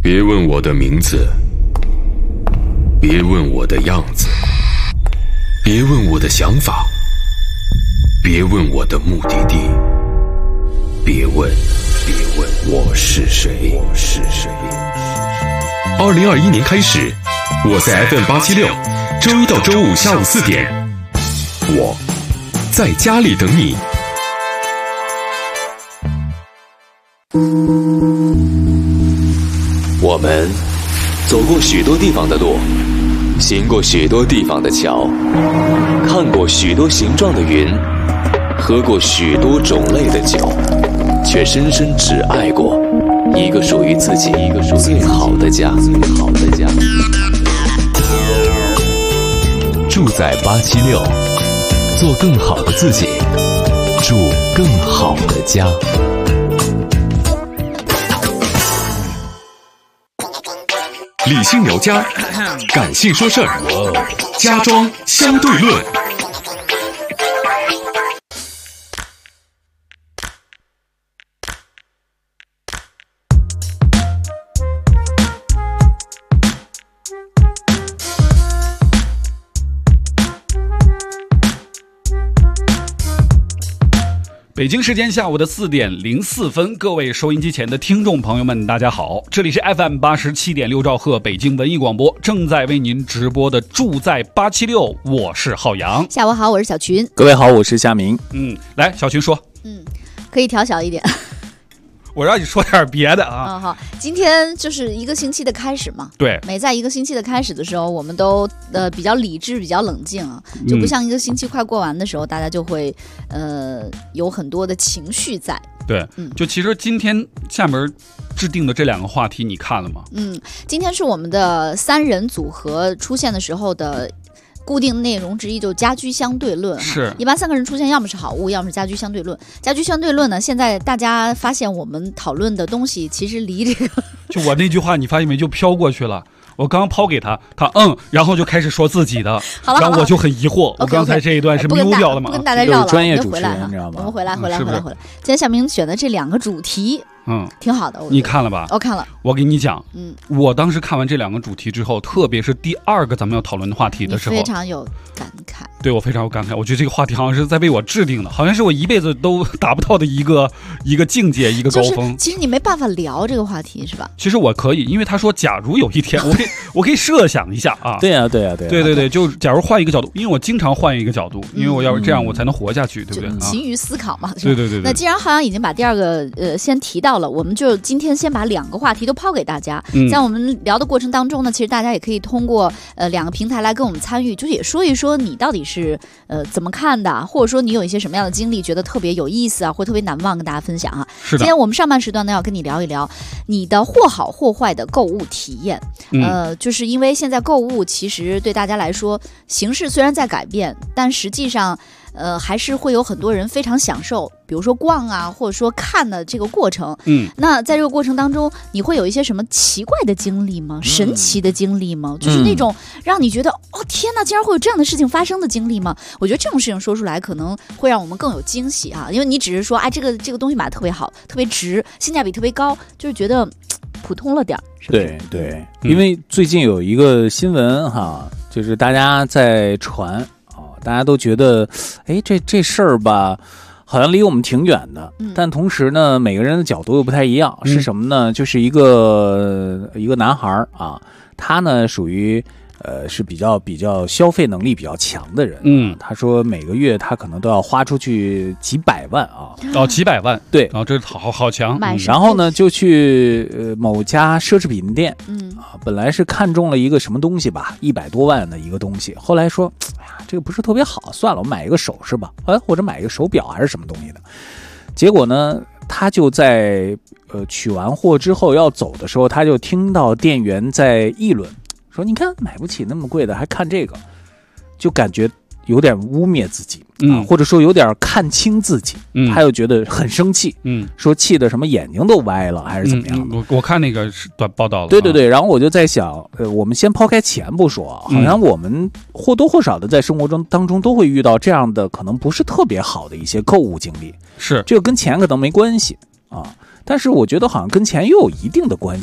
别问我的名字，别问我的样子，别问我的想法，别问我的目的地，别问我是谁。2021年开始，我在 FM876，周一到周五下午4点，我在家里等你。 我们走过许多地方的路，行过许多地方的桥，看过许多形状的云，喝过许多种类的酒，却深深只爱过一个属于自己最好的家。住在876，做更好的自己，住更好的家。 理性聊家，感性说事儿，家装相对论。 北京时间下午的4点04分，各位收音机前的听众朋友们，大家好，这里是 FM87.6兆赫北京文艺广播，正在为您直播的住在876，我是浩洋。 下午好，我是小群。 各位好，我是夏明。 来，小群说。 可以调小一点。 我让你说点别的啊。 好，今天就是一个星期的开始嘛。 对， 每在一个星期的开始的时候，我们都比较理智，比较冷静啊，就不像一个星期快过完的时候，大家就会有很多的情绪在。 对，就其实今天下面制定的这2个话题，你看了吗？ 今天是我们的3人组合出现的时候的固定内容之一，就家居相对论。 是， 一般3个人出现，要么是好物，要么是家居相对论。家居相对论呢，现在大家发现我们讨论的东西其实离这个就我那句话你发现没，就飘过去了。我刚抛给他然后就开始说自己的。 好了， 然后我就很疑惑，我刚才这一段是丢掉了吗？ 不跟大家绕了， 专业主持人，你知道吗？ 我们回来。今天夏明选的这2个主题，挺好的。 你看了吧？ 我看了。 我给你讲，我当时看完这2个主题之后，特别是第2个咱们要讨论的话题的时候， 非常有感慨。 对，我非常有感慨。我觉得这个话题好像是在为我制定的，好像是我一辈子都达不到的一个境界，一个高峰。 其实你没办法聊这个话题，是吧？ 其实我可以，因为他说，假如有一天，我可以设想一下啊。 对， 就假如换一个角度，因为我经常换一个角度，因为我要这样我才能活下去，对不对？ 勤于思考嘛。 对。 那既然好像已经把第2个先提到了，我们就今天先把2个话题都抛给大家。在我们聊的过程当中呢，其实大家也可以通过2个平台来跟我们参与，就是也说一说你到底是怎么看的，或者说你有一些什么样的经历，觉得特别有意思啊，或特别难忘，跟大家分享啊。 是的。 今天我们上半时段呢，要跟你聊一聊你的或好或坏的购物体验。就是因为现在购物其实对大家来说，形式虽然在改变，但实际上还是会有很多人非常享受，比如说逛啊，或者说看的这个过程。那在这个过程当中，你会有一些什么奇怪的经历吗？神奇的经历吗？就是那种让你觉得天哪，竟然会有这样的事情发生的经历吗？我觉得这种事情说出来可能会让我们更有惊喜啊，因为你只是说这个东西买的特别好，特别值，性价比特别高，就是觉得普通了点，是不是？ 对，因为最近有一个新闻哈，就是大家在传大家都觉得，这事儿吧，好像离我们挺远的，但同时呢，每个人的角度又不太一样。是什么呢？就是一个男孩啊，他呢属于是比较消费能力比较强的人。他说每个月他可能都要花出去几百万啊。 几百万， 对， 这好强。 然后呢，就去某家奢侈品店，本来是看中了一个什么东西吧，100多万的一个东西，后来说，这个不是特别好，算了，我买一个首饰吧，或者买一个手表还是什么东西的。结果呢，他就在取完货之后要走的时候，他就听到店员在议论，说你看买不起那么贵的还看这个，就感觉有点污蔑自己或者说有点看清自己，他又觉得很生气，说气的什么眼睛都歪了还是怎么样。 我看那个是短报道了。 对，然后我就在想，我们先抛开钱不说，好像我们或多或少的在生活当中都会遇到这样的可能不是特别好的一些购物经历。 是， 这个跟钱可能没关系啊，但是我觉得好像跟钱又有一定的关系。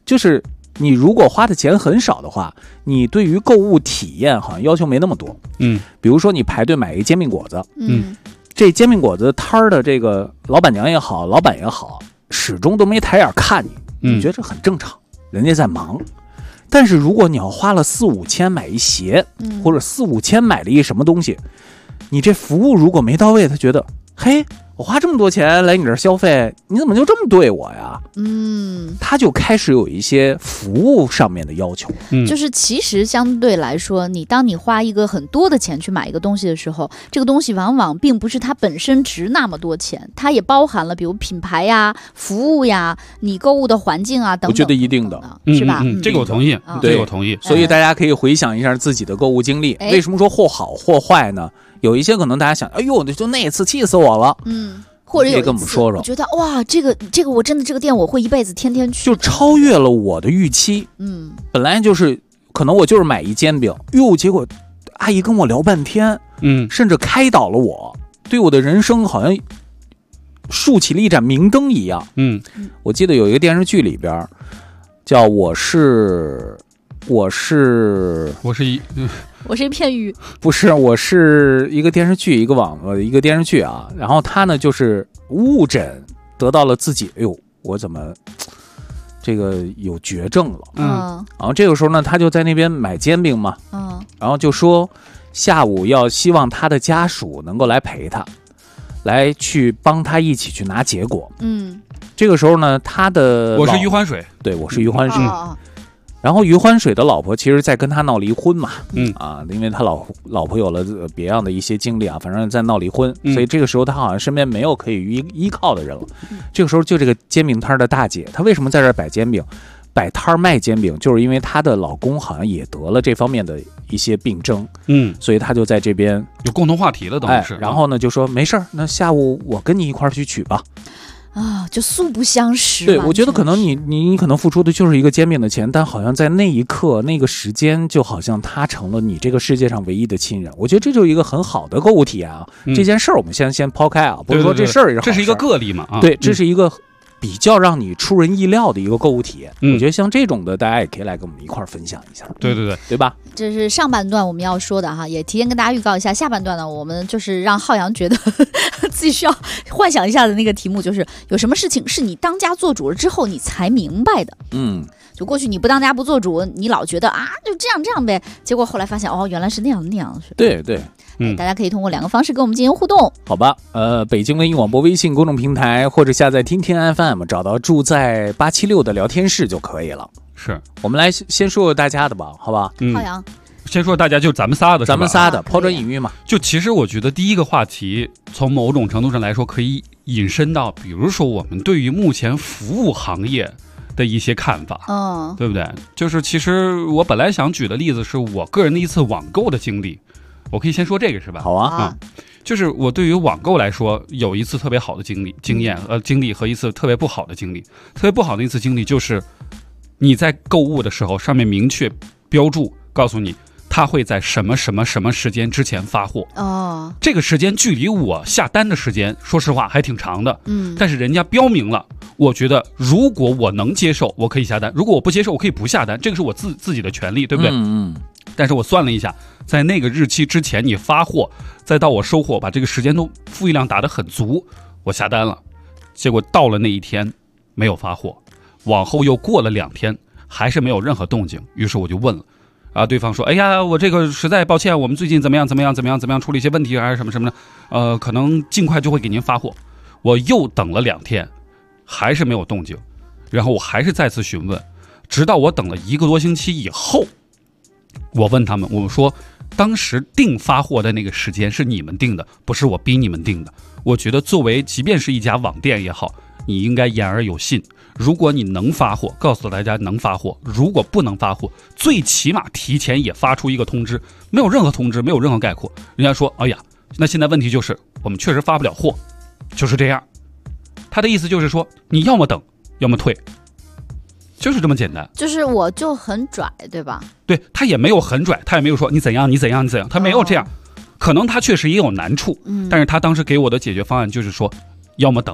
就是你如果花的钱很少的话，你对于购物体验好像要求没那么多。比如说你排队买一煎饼果子，这煎饼果子摊儿的这个老板娘也好，老板也好，始终都没抬眼看你，你觉得这很正常，人家在忙。但是如果你要花了4-5千买一鞋，或者4-5千买了一什么东西，你这服务如果没到位，他觉得，嘿，我花这么多钱来你这儿消费，你怎么就这么对我呀？他就开始有一些服务上面的要求。 就是其实相对来说，当你花一个很多的钱去买一个东西的时候，这个东西往往并不是它本身值那么多钱，它也包含了比如品牌呀、服务呀、你购物的环境啊等等。 我觉得一定的， 是吧？ 这个我同意，这个我同意。 所以大家可以回想一下自己的购物经历。为什么说货好货坏呢？有一些可能大家想，哎呦，就那一次气死我了。 或者有一次跟我们说说， 我觉得哇，这个我真的这个店我会一辈子天天去， 就超越了我的预期。本来就是可能我就是买一煎饼，结果阿姨跟我聊半天，甚至开导了我，对我的人生好像竖起了一盏明灯一样。我记得有一个电视剧里边叫我是一片鱼， 不是，我是一个电视剧，一个电视剧啊。然后他呢就是误诊得到了自己，我怎么这个有绝症了？然后这个时候呢，他就在那边买煎饼嘛，然后就说下午要希望他的家属能够来陪他，来去帮他一起去拿结果。这个时候呢， 我是余欢水， 对，我是余欢水。然后余欢水的老婆其实在跟他闹离婚嘛，因为他老婆有了别样的一些经历啊，反正在闹离婚，所以这个时候他好像身边没有可以依靠的人了。这个时候就这个煎饼摊的大姐，她为什么在这儿摆煎饼？摆摊卖煎饼，就是因为她的老公好像也得了这方面的一些病症，所以她就在这边有共同话题了，等于是。 然后呢就说没事儿，那下午我跟你一块儿去取吧。 就素不相识。 对，我觉得可能你可能付出的就是一个煎饼的钱，但好像在那一刻那个时间，就好像他成了你这个世界上唯一的亲人。我觉得这就是一个很好的购物体验啊。这件事儿我们先抛开啊，不是说这事儿这是一个个例嘛？ 对，这是一个比较让你出人意料的一个购物体验。我觉得像这种的，大家也可以来跟我们一块儿分享一下。对吧？ 这是上半段我们要说的哈，也提前跟大家预告一下，下半段呢，我们就是让浩洋觉得自己需要幻想一下的那个题目，就是有什么事情是你当家做主了之后你才明白的。就过去你不当家不做主，你老觉得就这样呗，结果后来发现原来是那样。 对， 大家可以通过2个方式跟我们进行互动。 好吧，北京文艺广播微信公众平台或者下载听听 FM， 找到住在876的聊天室就可以了。 是， 我们来先说说大家的吧，好吧？ 浩洋， 先说大家就咱们仨的， 抛砖引玉嘛。 就其实我觉得第一个话题，从某种程度上来说，可以引申到，比如说我们对于目前服务行业的一些看法，对不对？就是其实我本来想举的例子是我个人的一次网购的经历，我可以先说这个是吧？ 好啊， 就是我对于网购来说，有一次特别好的经历和一次特别不好的经历。特别不好的一次经历就是你在购物的时候，上面明确标注告诉你他会在什么时间之前发货。这个时间距离我下单的时间，说实话还挺长的。但是人家标明了，我觉得如果我能接受，我可以下单；如果我不接受，我可以不下单，这个是我自己的权利，对不对？但是我算了一下，在那个日期之前你发货，再到我收货，把这个时间都付一量打得很足，我下单了。结果到了那一天没有发货，往后又过了2天，还是没有任何动静。于是我就问了，对方说：“哎呀，我这个实在抱歉，我们最近怎么样处理一些问题，还是什么的，可能尽快就会给您发货。”我又等了2天，还是没有动静，然后我还是再次询问，直到我等了1个多星期以后，我问他们，我说当时定发货的那个时间是你们定的，不是我逼你们定的。我觉得作为即便是一家网店也好，你应该言而有信。如果你能发货，告诉大家能发货；如果不能发货，最起码提前也发出一个通知。没有任何通知，没有任何概括。人家说：“哎呀，那现在问题就是我们确实发不了货，就是这样。”他的意思就是说，你要么等，要么退，就是这么简单。 就是我就很拽，对吧？ 对，他也没有很拽，他也没有说你怎样，他没有这样。可能他确实也有难处，但是他当时给我的解决方案就是说，要么等，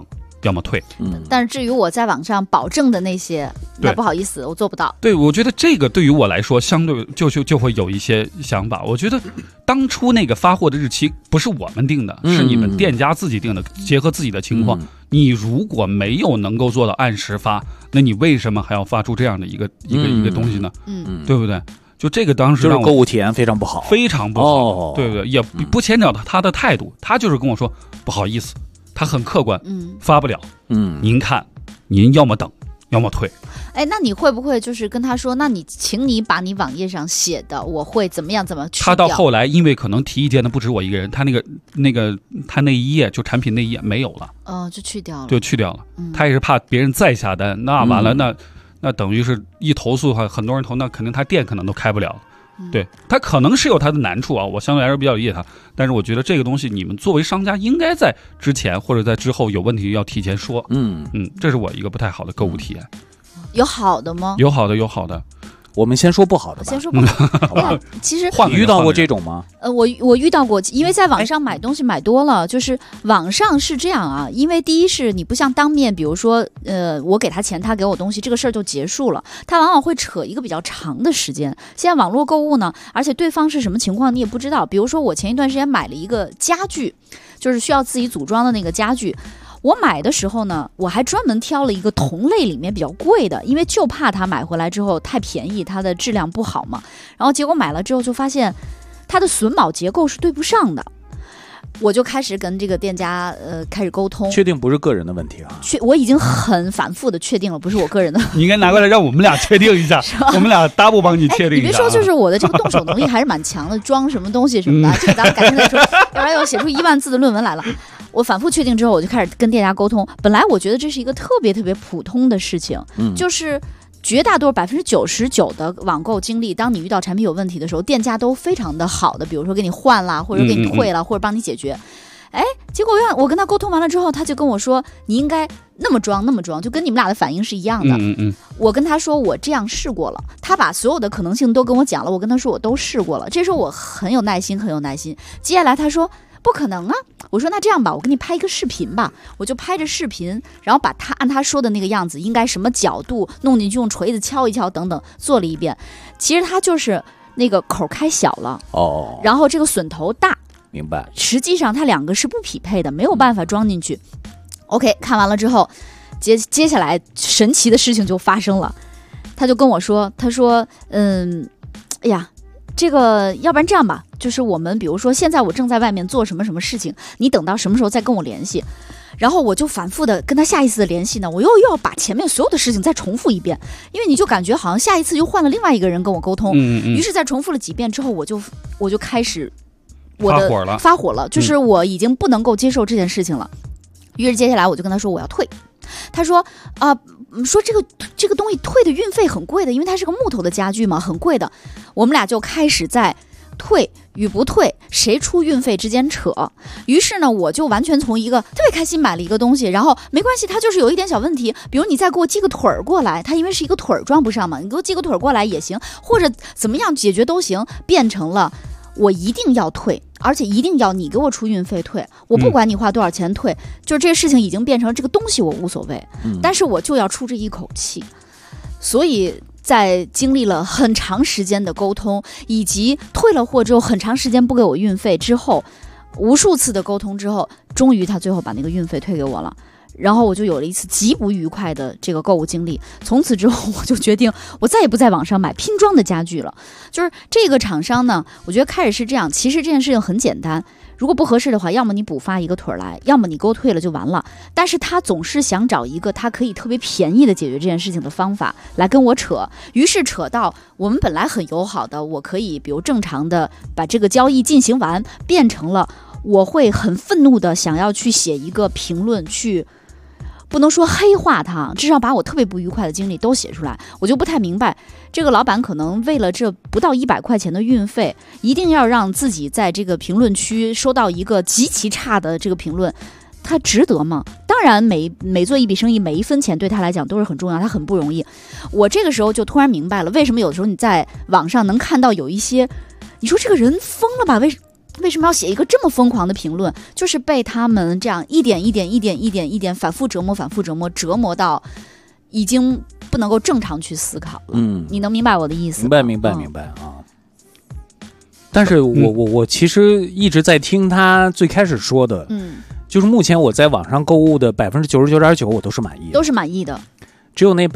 要么退。 但是至于我在网上保证的那些，那不好意思，我做不到。 对，我觉得这个对于我来说，相对就会有一些想法。我觉得当初那个发货的日期不是我们定的，是你们店家自己定的，结合自己的情况。你如果没有能够做到按时发，那你为什么还要发出这样的一个东西呢？对不对？就这个当时就是购物体验非常不好， 非常不好，对不对？也不牵扯到他的态度，他就是跟我说不好意思，他很客观，发不了，您看，您要么等，要么退。 哎，那你会不会就是跟他说，那请你把你网页上写的我会怎么样怎么去掉？ 他到后来，因为可能提意见的不止我一个人，他他那一页就产品那一页没有了， 就去掉了， 他也是怕别人再下单，那完了那等于是一投诉的话，很多人投，那肯定他店可能都开不了。对，他可能是有他的难处啊，我相对来说比较理解他，但是我觉得这个东西你们作为商家应该在之前或者在之后有问题要提前说。这是我一个不太好的购物体验。 有好的吗？ 有好的。 我们先说不好的吧。 先说不好。其实你遇到过这种吗？ 我遇到过，因为在网上买东西买多了，就是网上是这样啊。因为第一是你不像当面，比如说我给他钱，他给我东西，这个事儿就结束了。他往往会扯一个比较长的时间。现在网络购物呢，而且对方是什么情况你也不知道。比如说我前一段时间买了一个家具，就是需要自己组装的那个家具。我买的时候呢，我还专门挑了一个同类里面比较贵的，因为就怕它买回来之后太便宜，它的质量不好嘛。然后结果买了之后就发现它的榫卯结构是对不上的，我就开始跟这个店家开始沟通。 确定不是个人的问题啊？ 我已经很反复的确定了，不是我个人的。 你应该拿过来让我们俩确定一下，我们俩 double 帮你确定一下。 你别说，就是我的这个动手能力还是蛮强的，装什么东西什么的，这个咱们改天再说。要不然又写出1万字的论文来了。我反复确定之后，我就开始跟店家沟通。本来我觉得这是一个特别特别普通的事情，就是绝大多数99%的网购经历，当你遇到产品有问题的时候，店家都非常的好的，比如说给你换啦，或者给你退了，或者帮你解决。结果我跟他沟通完了之后，他就跟我说你应该那么装，就跟你们俩的反应是一样的。我跟他说我这样试过了，他把所有的可能性都跟我讲了，我跟他说我都试过了。这时候我很有耐心。接下来他说不可能啊，我说那这样吧，我给你拍一个视频吧。我就拍着视频，然后把他按他说的那个样子，应该什么角度弄进去，用锤子敲一敲等等做了一遍。其实他就是那个口开小了，然后这个榫头大， 明白。 实际上它两个是不匹配的，没有办法装进去。OK， 看完了之后，接下来神奇的事情就发生了。他就跟我说，他说哎呀，这个要不然这样吧，就是我们比如说现在我正在外面做什么事情，你等到什么时候再跟我联系。然后我就反复的跟他下一次的联系呢，我又要把前面所有的事情再重复一遍，因为你就感觉好像下一次又换了另外一个人跟我沟通。于是在重复了几遍之后，我就开始发火了，就是我已经不能够接受这件事情了。于是接下来我就跟他说我要退。他说说这个东西退的运费很贵的，因为它是个木头的家具嘛，很贵的。我们俩就开始在退与不退谁出运费之间扯。于是呢，我就完全从一个特别开心买了一个东西，然后没关系，它就是有一点小问题，比如你再给我寄个腿儿过来，它因为是一个腿儿装不上嘛，你给我寄个腿儿过来也行，或者怎么样解决都行，变成了我一定要退，而且一定要你给我出运费退，我不管你花多少钱退，就是这个事情已经变成这个东西我无所谓，但是我就要出这一口气。所以在经历了很长时间的沟通，以及退了货之后很长时间不给我运费之后，无数次的沟通之后，终于他最后把那个运费退给我了。然后我就有了一次极不愉快的这个购物经历，从此之后我就决定我再也不在网上买拼装的家具了。就是这个厂商呢，我觉得开始是这样，其实这件事情很简单，如果不合适的话，要么你补发一个腿来，要么你给我退了就完了。但是他总是想找一个他可以特别便宜的解决这件事情的方法来跟我扯，于是扯到我们本来很友好的，我可以比如正常的把这个交易进行完，变成了我会很愤怒的想要去写一个评论，去不能说黑化他，至少把我特别不愉快的经历都写出来。我就不太明白，这个老板可能为了这不到100块钱的运费，一定要让自己在这个评论区收到一个极其差的这个评论，他值得吗？当然每做一笔生意，每一分钱对他来讲都是很重要，他很不容易。我这个时候就突然明白了，为什么有的时候你在网上能看到有一些，你说这个人疯了吧？ 为什么要写一个这么疯狂的评论？就是被他们这样一点一点反复折磨，折磨到已经不能够正常去思考了。你能明白我的意思吗？ 明白啊。但是我其实一直在听他最开始说的，就是目前我在网上购物的99.9%我都是满意的，只有那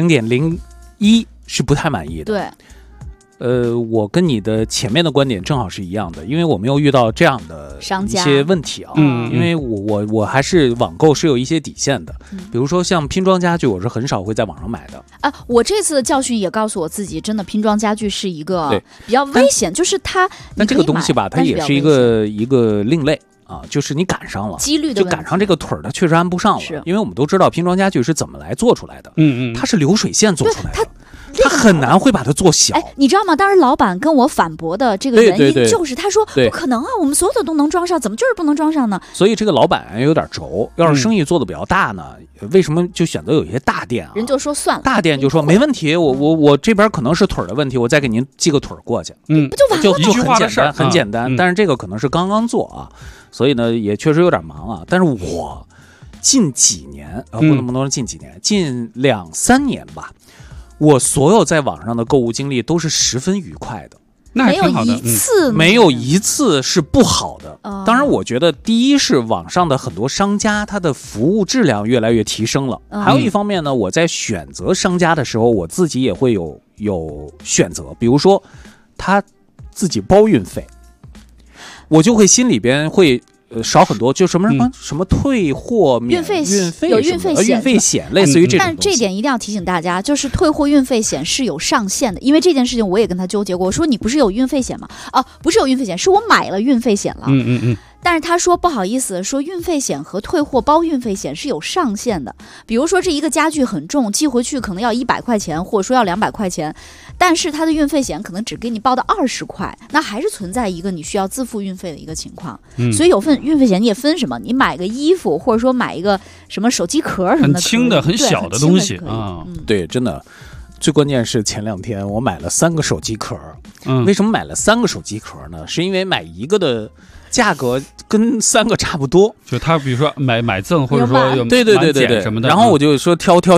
0.01%是不太满意的。 对。 我跟你的前面的观点正好是一样的，因为我没有遇到这样的一些问题啊。因为我还是网购是有一些底线的，比如说像拼装家具，我是很少会在网上买的。 我这次的教训也告诉我自己，真的拼装家具是一个比较危险，就是它。 那这个东西吧，它也是一个另类啊，就是你赶上了几率的， 就赶上这个腿儿，它确实安不上了。因为我们都知道拼装家具是怎么来做出来的，它是流水线做出来的。他很难会把它做小。 你知道吗？当时老板跟我反驳的这个原因就是他说不可能啊，我们所有的都能装上，怎么就是不能装上呢？ 所以这个老板有点轴，要是生意做的比较大呢，为什么就选择有一些大店啊？ 人就说算了， 大店就说没问题，我这边可能是腿的问题，我再给您寄个腿过去， 不就完了？ 就很简单。但是这个可能是刚刚做啊，所以呢也确实有点忙啊。但是我近几年不能说近几年，近2-3年吧。我所有在网上的购物经历都是十分愉快的， 那还挺好的， 没有一次是不好的。当然，我觉得第一是网上的很多商家，它的服务质量越来越提升了。还有一方面呢，我在选择商家的时候，我自己也会有选择，比如说他自己包运费，我就会心里边会。少很多，就什么退货免有运费险，类似于这种。 但这点一定要提醒大家，就是退货运费险是有上限的，因为这件事情我也跟他纠结过。我说你不是有运费险吗？不是有运费险，是我买了运费险了。但是他说不好意思，说运费险和退货包运费险是有上限的。比如说这一个家具很重，寄回去可能要100块钱，或者说要200块钱，但是他的运费险可能只给你报到20块，那还是存在一个你需要自付运费的一个情况。所以有份运费险你也分什么，你买个衣服，或者说买一个什么手机壳什么的， 很轻的很小的东西啊。 对，真的。最关键是前2天我买了3个手机壳。为什么买了3个手机壳呢？是因为买一个的价格跟3个差不多， 就他比如说买赠或者说有对什么的， 然后我就说挑了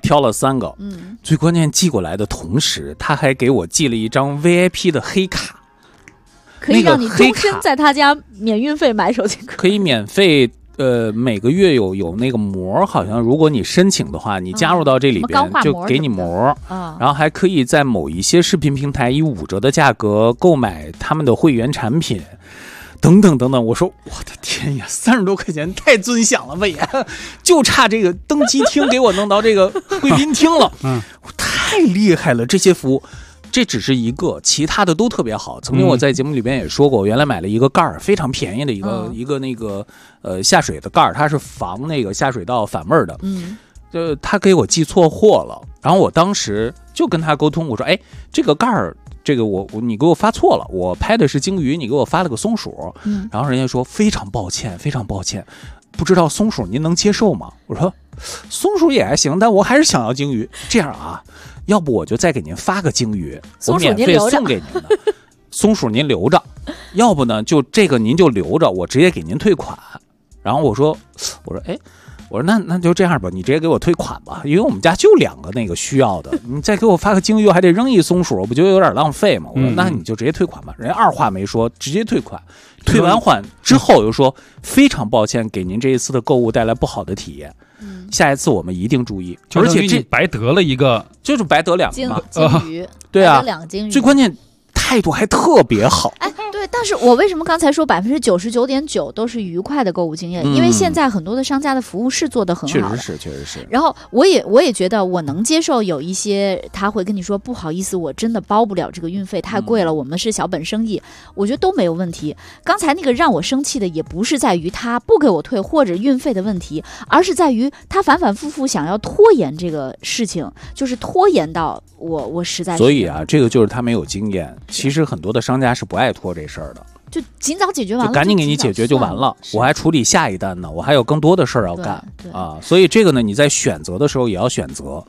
3个。最关键寄过来的同时，他还给我寄了一张 VIP 的黑卡， 可以让你终身在他家免运费买手机壳， 可以免费。每个月有那个膜，好像如果你申请的话，你加入到这里边就给你膜，然后还可以在某一些视频平台以5折的价格购买他们的会员产品，等等。我说我的天呀，30多块钱太尊享了吧也，就差这个登机厅给我弄到这个贵宾厅了。太厉害了，这些服务。这只是一个，其他的都特别好。曾经我在节目里边也说过，我原来买了一个盖儿，非常便宜的一个那个下水的盖儿，它是防那个下水道反味儿的。他给我寄错货了，然后我当时就跟他沟通，我说：“哎，这个盖儿，这个你给我发错了，我拍的是鲸鱼，你给我发了个松鼠。”然后人家说：“非常抱歉，不知道松鼠您能接受吗？”我说：“松鼠也还行，但我还是想要鲸鱼。这样啊。”要不我就再给您发个鲸鱼，我免费送给您的。松鼠您留着，要不呢就这个您就留着，我直接给您退款。然后我说那就这样吧，你直接给我退款吧，因为我们家就2个那个需要的，你再给我发个鲸鱼还得扔一松鼠，我不觉得有点浪费吗？我说那你就直接退款吧，人家二话没说直接退款。退完款之后又说非常抱歉给您这一次的购物带来不好的体验。下一次我们一定注意，而且这白得了一个， 就是白得2个嘛， 鲸鱼， 对啊 ，2个鲸鱼， 最关键态度还特别好。 对，但是我为什么刚才说99.9%都是愉快的购物经验？因为现在很多的商家的服务是做得很好的， 确实是。 然后我也觉得我能接受有一些他会跟你说不好意思，我真的包不了这个运费太贵了，我们是小本生意，我觉得都没有问题。刚才那个让我生气的也不是在于他不给我退或者运费的问题，而是在于他反反复复想要拖延这个事情，就是拖延到我实在是。 所以啊，这个就是他没有经验。其实很多的商家是不爱拖这事儿的， 就尽早解决完了， 就赶紧给你解决就完了。我还处理下一单呢，我还有更多的事儿要干啊。所以这个呢，你在选择的时候也要选择。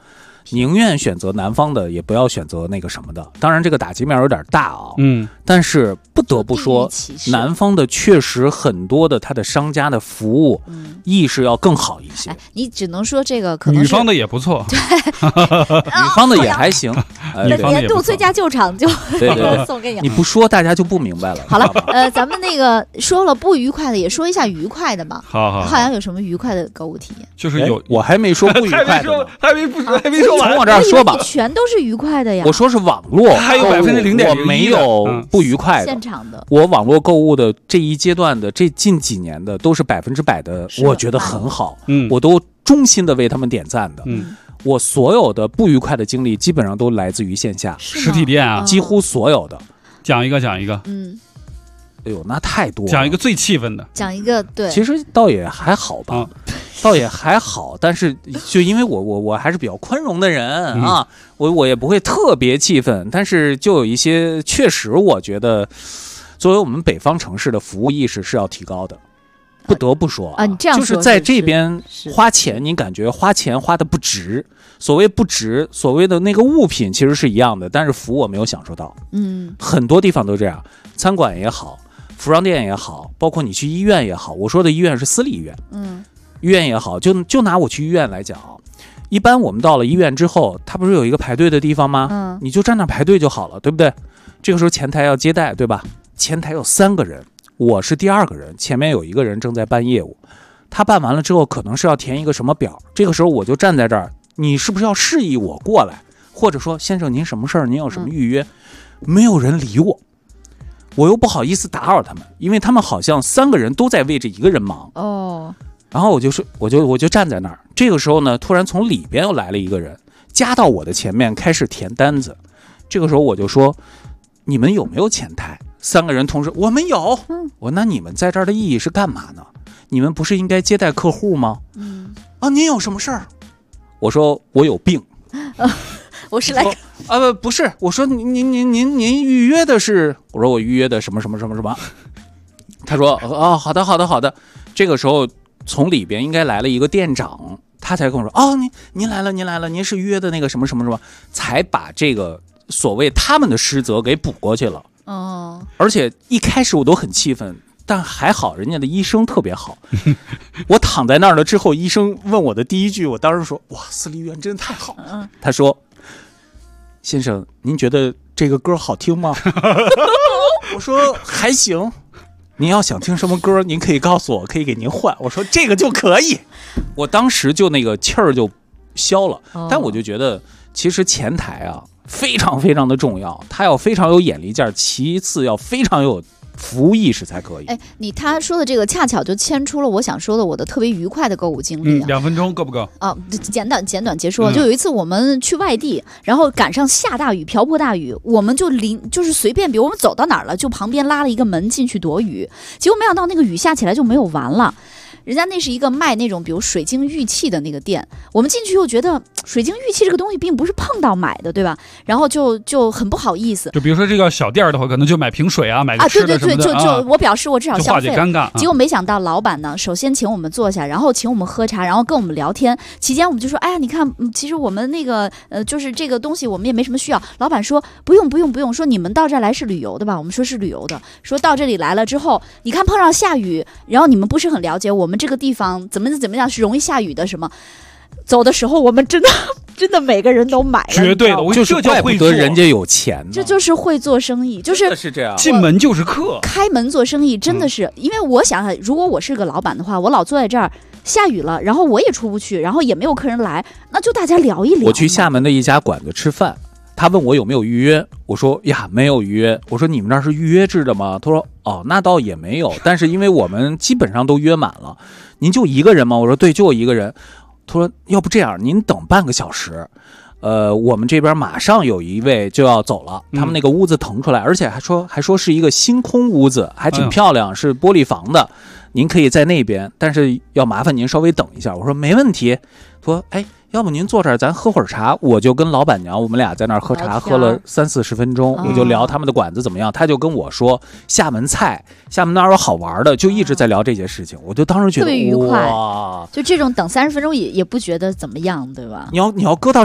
宁愿选择南方的，也不要选择那个什么的。当然，这个打击面有点大啊。但是不得不说，南方的确实很多的它的商家的服务意识要更好一些。 你只能说这个可能是女方的也不错， 对， 女方的也还行。 年度最佳救场就对送给你。 你不说大家就不明白了。 好了，咱们那个说了不愉快的，也说一下愉快的吧。 好， 好像有什么愉快的购物体验？ 就是有， 我还没说不愉快的呢， 还没说完。 从我这儿说吧， 全都是愉快的呀。 我说是网络， 还有0.01%， 我没有不愉快的。 现场的， 我网络购物的这一阶段的这近几年的都是100%的，我觉得很好。我都衷心的为他们点赞的。我所有的不愉快的经历基本上都来自于线下实体店啊， 几乎所有的。 讲一个。 哎呦，那太多了。 讲一个最气愤的。 讲一个，对， 其实倒也还好吧，倒也还好。但是就因为我还是比较宽容的人啊，我也不会特别气愤。但是就有一些确实，我觉得作为我们北方城市的服务意识是要提高的。不得不说啊，你这样说就是在这边花钱，你感觉花钱花的不值。所谓不值，所谓的那个物品其实是一样的，但是服务我没有享受到。很多地方都这样，餐馆也好，服装店也好，包括你去医院也好，我说的医院是私立医院，医院也好，就拿我去医院来讲，一般我们到了医院之后，它不是有一个排队的地方吗？你就站那排队就好了，对不对？这个时候前台要接待，对吧？前台有3个人，我是第2个人，前面有一个人正在办业务，他办完了之后可能是要填一个什么表，这个时候我就站在这儿，你是不是要示意我过来，或者说先生您什么事儿，您有什么预约？没有人理我，我又不好意思打扰他们，因为他们好像3个人都在为这1个人忙。然后我就站在那儿，这个时候呢，突然从里边又来了一个人，加到我的前面开始填单子。这个时候我就说，你们有没有前台？3个人同时，我们有。我那你们在这儿的意义是干嘛呢？你们不是应该接待客户吗？您有什么事儿？我说我有病。 我是来不是，我说您预约的是，我说我预约的什么什么什么什么。他说好的。这个时候从里边应该来了一个店长，他才跟我说您来了，您是预约的那个什么什么什么，才把这个所谓他们的失责给补过去了。而且一开始我都很气愤，但还好人家的医生特别好。我躺在那儿了之后，医生问我的第一句，我当时说哇，私立医院真的太好了。他说，先生您觉得这个歌好听吗？我说还行，您要想听什么歌您可以告诉我，可以给您换。我说这个就可以。我当时就那个气儿就消了。但我就觉得其实前台啊非常非常的重要，他要非常有眼力劲儿，其次要非常有服务意识才可以。 他说的这个恰巧就牵出了我想说的我的特别愉快的购物经历。 2分钟够不够？ 简短结束。就有一次我们去外地，然后赶上下大雨，瓢泼大雨，我们就是随便，比如我们走到哪儿了，就旁边拉了一个门进去躲雨，结果没想到那个雨下起来就没有完了。人家那是一个卖那种比如水晶玉器的那个店，我们进去又觉得水晶玉器这个东西并不是碰到买的，对吧？然后就很不好意思。 就比如说这个小店的话，可能就买瓶水啊，买个吃的什么的。 就我表示我至少消费了， 就化解尴尬。 结果没想到老板呢，首先请我们坐下，然后请我们喝茶，然后跟我们聊天。期间我们就说，哎呀，你看，其实我们那个就是这个东西我们也没什么需要。老板说不用，说你们到这儿来是旅游的吧？我们说是旅游的。说到这里来了之后，你看碰上下雨，然后你们不是很了解我们这个地方怎么样是容易下雨的什么。走的时候我们真的每个人都买了， 绝对的，我就是怪不得人家有钱呢。 这就是会做生意， 就是这样， 进门就是客， 开门做生意真的是。因为我想想，如果我是个老板的话，我老坐在这儿，下雨了，然后我也出不去，然后也没有客人来，那就大家聊一聊。 我去厦门的一家馆子吃饭，他问我有没有预约，我说呀没有预约。我说你们那是预约制的吗？他说那倒也没有，但是因为我们基本上都约满了。您就1个人吗？我说对，就我1个人。他说要不这样，您等半个小时，我们这边马上有一位就要走了，他们那个屋子腾出来，而且还说是一个星空屋子，还挺漂亮，是玻璃房的，您可以在那边，但是要麻烦您稍微等一下。我说没问题。说要不您坐这儿，咱喝会儿茶。我就跟老板娘，我们俩在那儿喝茶，喝了30-40分钟，我就聊他们的馆子怎么样。他就跟我说厦门菜，厦门那儿有好玩的，就一直在聊这些事情。我就当时觉得特别愉快， 哇， 就这种等30分钟也不觉得怎么样，对吧？ 你要搁到这儿，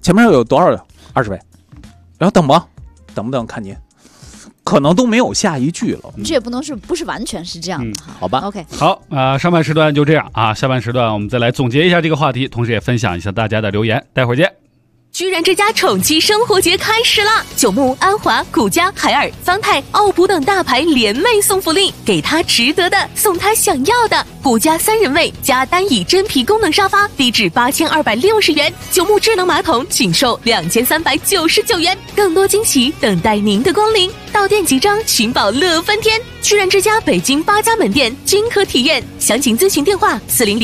前面有多少20倍，然后等吧，等不等看你，可能都没有下一句了。 这也不是完全是这样的。 好吧 ，OK， 好上半时段就这样啊，下半时段我们再来总结一下这个话题，同时也分享一下大家的留言，待会儿见。 居然之家宠妻生活节开始啦！九牧、安华、古家、海尔、方太、奥普等大牌联袂送福利，给他值得的，送他想要的。古家3人位加单椅真皮功能沙发，低至8260元；九牧智能马桶仅售2399元。更多惊喜等待您的光临，到店即章，寻宝乐翻天！居然之家北京8家门店均可体验，详情咨询电话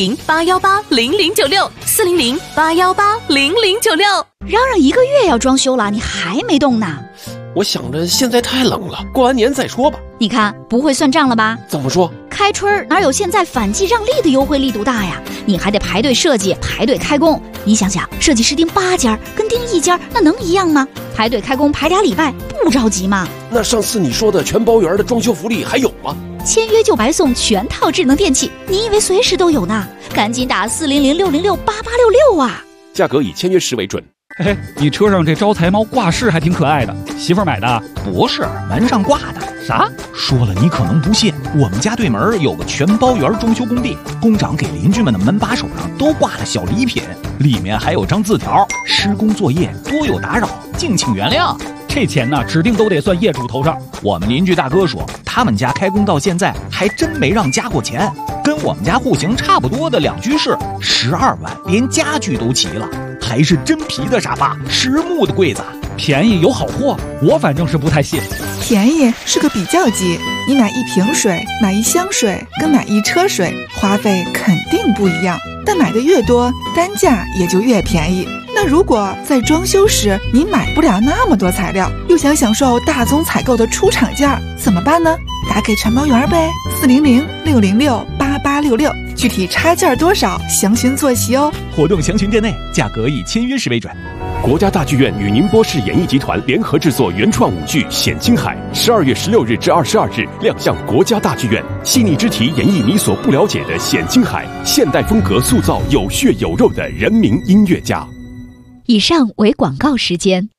400-818-0096，400-818-0096。 嚷嚷1个月要装修了，你还没动呢？ 我想着现在太冷了，过完年再说吧。 你看不会算账了吧？ 怎么说？ 开春哪有现在反季让利的优惠力度大呀？你还得排队设计，排队开工。你想想，设计师盯8家跟盯1家那能一样吗？排队开工排2礼拜，不着急吗？ 那上次你说的全包圆的装修福利还有吗？ 签约就白送全套智能电器，你以为随时都有呢？赶紧打400-606-8866啊！ 价格以签约时为准。 嘿，你车上这招财猫挂饰还挺可爱的，媳妇儿买的？ 不是，门上挂的。 啥？ 说了你可能不信，我们家对门有个全包圆装修工地，工长给邻居们的门把手上都挂了小礼品，里面还有张字条：施工作业多有打扰，敬请原谅。 这钱呢，指定都得算业主头上。 我们邻居大哥说，他们家开工到现在还真没让加过钱，跟我们家户型差不多的2居室，12万，连家具都齐了，还是真皮的沙发，实木的柜子， 便宜有好货，我反正是不太信。 便宜是个比较级，你买1瓶水，买1箱水，跟买1车水，花费肯定不一样，但买的越多，单价也就越便宜。那如果在装修时你买不了那么多材料，又想享受大宗采购的出厂价，怎么办呢？打给全包圆呗，400-606-8866，具体差价多少，详询坐席哦。 活动详询店内，价格以签约时为准。 国家大剧院与宁波市演艺集团联合制作原创舞剧《显青海》，12月16日至22日亮相国家大剧院，细腻之题演绎你所不了解的显青海，现代风格塑造有血有肉的人民音乐家。 以上为广告时间。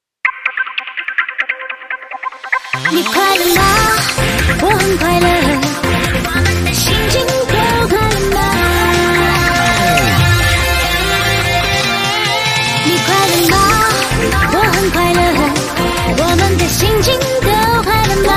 你快乐吗？我很快乐，心情都快乐吗？你快乐吗？我很快乐，我们的心情都快乐吗？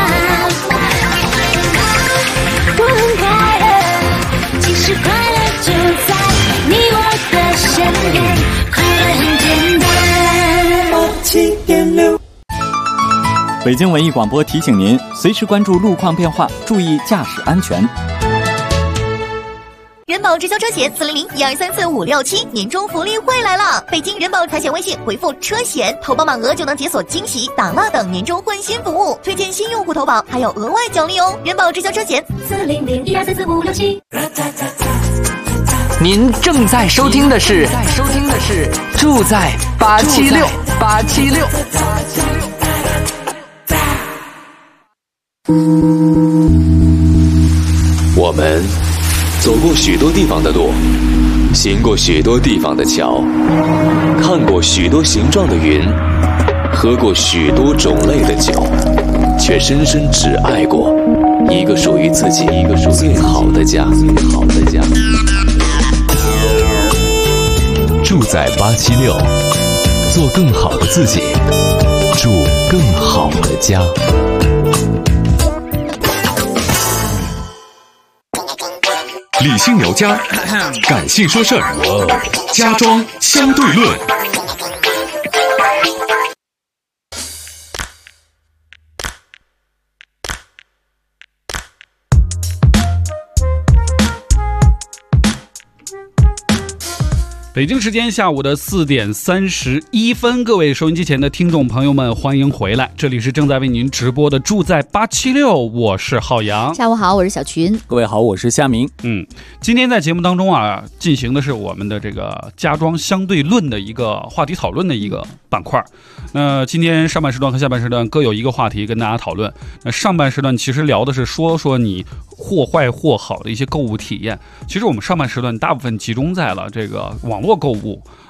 我很快乐，其实快乐就在你我的身边，快乐很简单。7.6 北京文艺广播提醒您，随时关注路况变化，注意驾驶安全。 人保直销车险400-1234-567年终福利会来了！北京人保财险微信回复车险，投保满额就能解锁惊喜、打蜡等年终换新服务，推荐新用户投保还有额外奖励哦！人保直销车险400-1234-567。 您正在收听的是住在876。 我们走过许多地方的路，行过许多地方的桥，看过许多形状的云，喝过许多种类的酒，却深深只爱过一个属于自己最好的家。住在876，做更好的自己，住更好的家。 理性聊家，感性说事儿，家装相对论。 北京时间下午的4点31分，各位收音机前的听众朋友们，欢迎回来，这里是正在为您直播的住在876，我是浩洋。 下午好，我是小群。 各位好，我是夏明。 今天在节目当中啊，进行的是我们的这个家装相对论的一个话题讨论的一个板块。那今天上半时段和下半时段各有一个话题跟大家讨论。那上半时段其实聊的是说你或坏或好的一些购物体验。其实我们上半时段大部分集中在了这个网络购物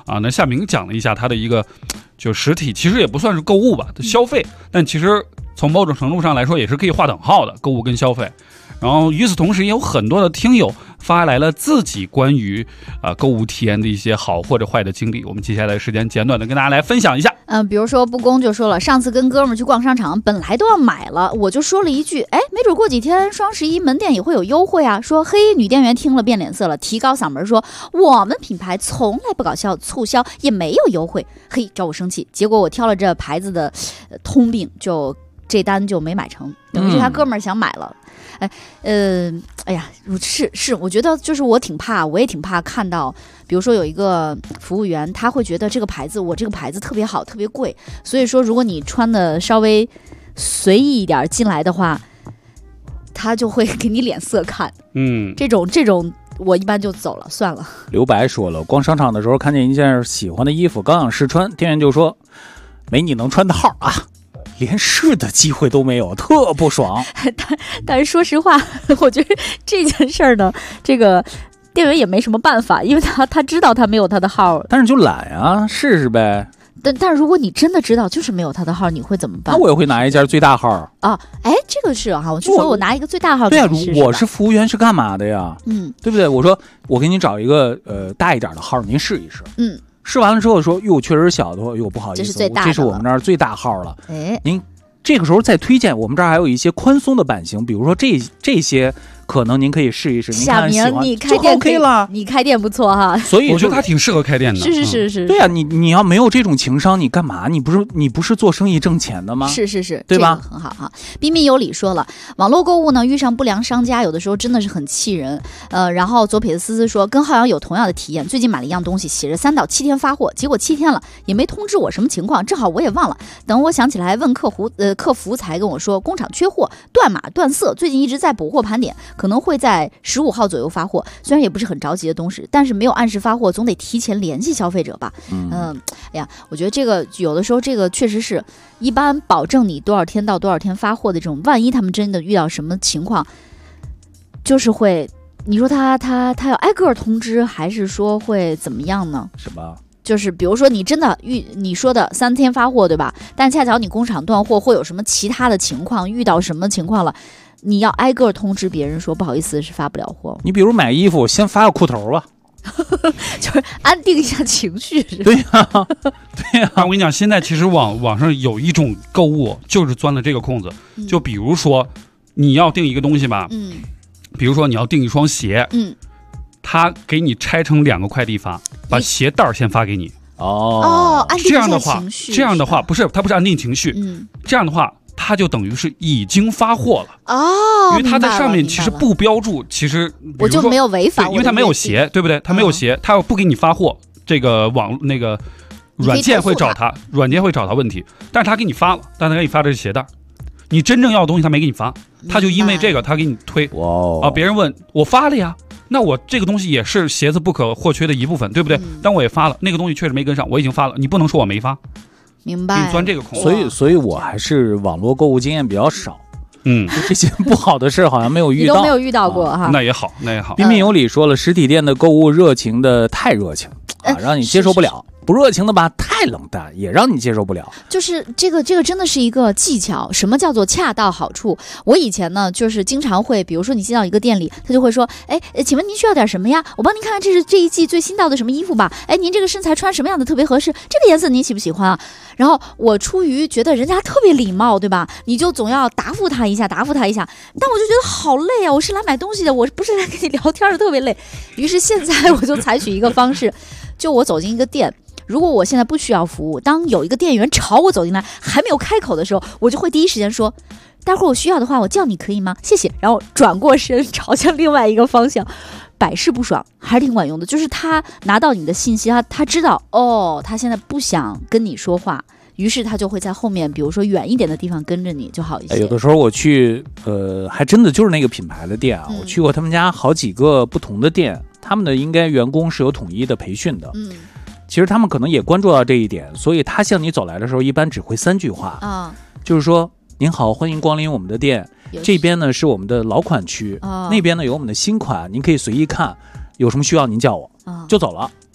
啊。那夏明讲了一下他的一个就实体，其实也不算是购物吧，消费，但其实从某种程度上来说也是可以划等号的，购物跟消费。然后与此同时，也有很多的听友发来了自己关于购物体验的一些好或者坏的经历，我们接下来的时间简短的跟大家来分享一下。 比如说布公就说了，上次跟哥们儿去逛商场，本来都要买了，我就说了一句，哎，没准过几天双11门店也会有优惠啊。说嘿，女店员听了变脸色了，提高嗓门说，我们品牌从来不搞促销，也没有优惠，嘿，找我生气。结果我挑了这牌子的通病，就这单就没买成，等于是他哥们儿想买了。哎呀，是，我觉得就是我也挺怕看到，比如说有一个服务员，他会觉得这个牌子特别好，特别贵，所以说如果你穿的稍微随意一点进来的话，他就会给你脸色看。这种我一般就走了，算了。 刘白说了，逛商场的时候看见一件喜欢的衣服，刚想试穿，店员就说没你能穿的号啊。连试的机会都没有，特不爽。 但是说实话，我觉得这件事儿呢，这个店员也没什么办法，因为他知道他没有他的号， 但是就懒啊，试试呗。 但是如果你真的知道就是没有他的号，你会怎么办？ 那我也会拿一件最大号啊。哎，这个是哈，我就说我拿一个最大号。 对啊，我是服务员是干嘛的呀？对不对？我说我给你找一个大一点的号，您试一试。试完了之后说，哟，确实小的，哟，不好意思， 这是最大的， 这是我们那儿最大号了。 哎， 您这个时候再推荐，我们这儿还有一些宽松的版型，比如说这些可能您可以试一试。 夏明，你开店 OK 了， 你开店不错哈。 所以我觉得他挺适合开店的。 是。 对啊，你要没有这种情商，你干嘛？你不是做生意挣钱的吗？ 是， 对吧？ 这个很好哈。彬彬有礼说了，网络购物呢遇上不良商家，有的时候真的是很气人。然后左撇子思思说，跟浩洋有同样的体验，最近买了一样东西，写着3到7天发货，结果7天了也没通知我什么情况，正好我也忘了，等我想起来问客服才跟我说工厂缺货，断码断色，最近一直在补货盘点，可能会在15号左右发货。虽然也不是很着急的东西，但是没有按时发货，总得提前联系消费者吧。哎呀，我觉得这个有的时候这个确实是一般保证你多少天到多少天发货的这种，万一他们真的遇到什么情况，就是会，你说他要挨个通知，还是说会怎么样呢？ 什么？ 就是比如说你真的你说的3天发货，对吧？但恰巧你工厂断货，或有什么其他的情况，遇到什么情况了，你要挨个通知别人说不好意思，是发不了货。 你比如买衣服，先发个裤头吧。 就是安定一下情绪。 对呀。 我跟你讲，现在其实网上有一种购物就是钻了这个空子，就比如说你要订一个东西吧，比如说你要订一双鞋，他给你拆成2个快递发，把鞋带先发给你。 安定一下情绪。 这样的话不是，他不是安定情绪，这样的话它就等于是已经发货了。因为它在上面其实不标注，其实我就没有违反， 因为它没有鞋，对不对？它没有鞋，它要不给你发货，这个那个软件会找他问题，但是他给你发了，但他给你发的是鞋带，你真正要的东西他没给你发，他就因为这个他给你推。别人问我发了呀，那我这个东西也是鞋子不可或缺的一部分，对不对？但我也发了，那个东西确实没跟上，我已经发了，你不能说我没发。 明白， 钻这个空。 所以我还是网络购物经验比较少。这些不好的事好像没有遇到， 你都没有遇到过哈。 那也好。 彬彬有礼说了，实体店的购物热情的太热情啊，让你接受不了。不热情的吧，太冷淡，也让你接受不了。 就是这个真的是一个技巧。什么叫做恰到好处？我以前呢，就是经常会，比如说你进到一个店里，他就会说，请问您需要点什么呀？我帮您看看，这是这一季最新到的什么衣服吧？您这个身材穿什么样的特别合适？这个颜色您喜不喜欢啊？然后我出于觉得人家特别礼貌，对吧？你就总要答复他一下。但我就觉得好累啊！我是来买东西的，我不是来跟你聊天的，特别累。于是现在我就采取一个方式，就我走进一个店。如果我现在不需要服务，当有一个店员朝我走进来还没有开口的时候，我就会第一时间说，待会儿我需要的话我叫你可以吗？谢谢。然后转过身朝向另外一个方向。百试不爽还是挺管用的，就是他拿到你的信息，他知道他现在不想跟你说话，于是他就会在后面比如说远一点的地方跟着你就好一些。 有的时候我去还真的就是那个品牌的店啊，我去过他们家好几个不同的店，他们的应该员工是有统一的培训的。其实他们可能也关注到这一点，所以他向你走来的时候一般只会3句话就是说您好，欢迎光临我们的店，这边呢是我们的老款区，那边呢有我们的新款，您可以随意看，有什么需要您叫我，就走了。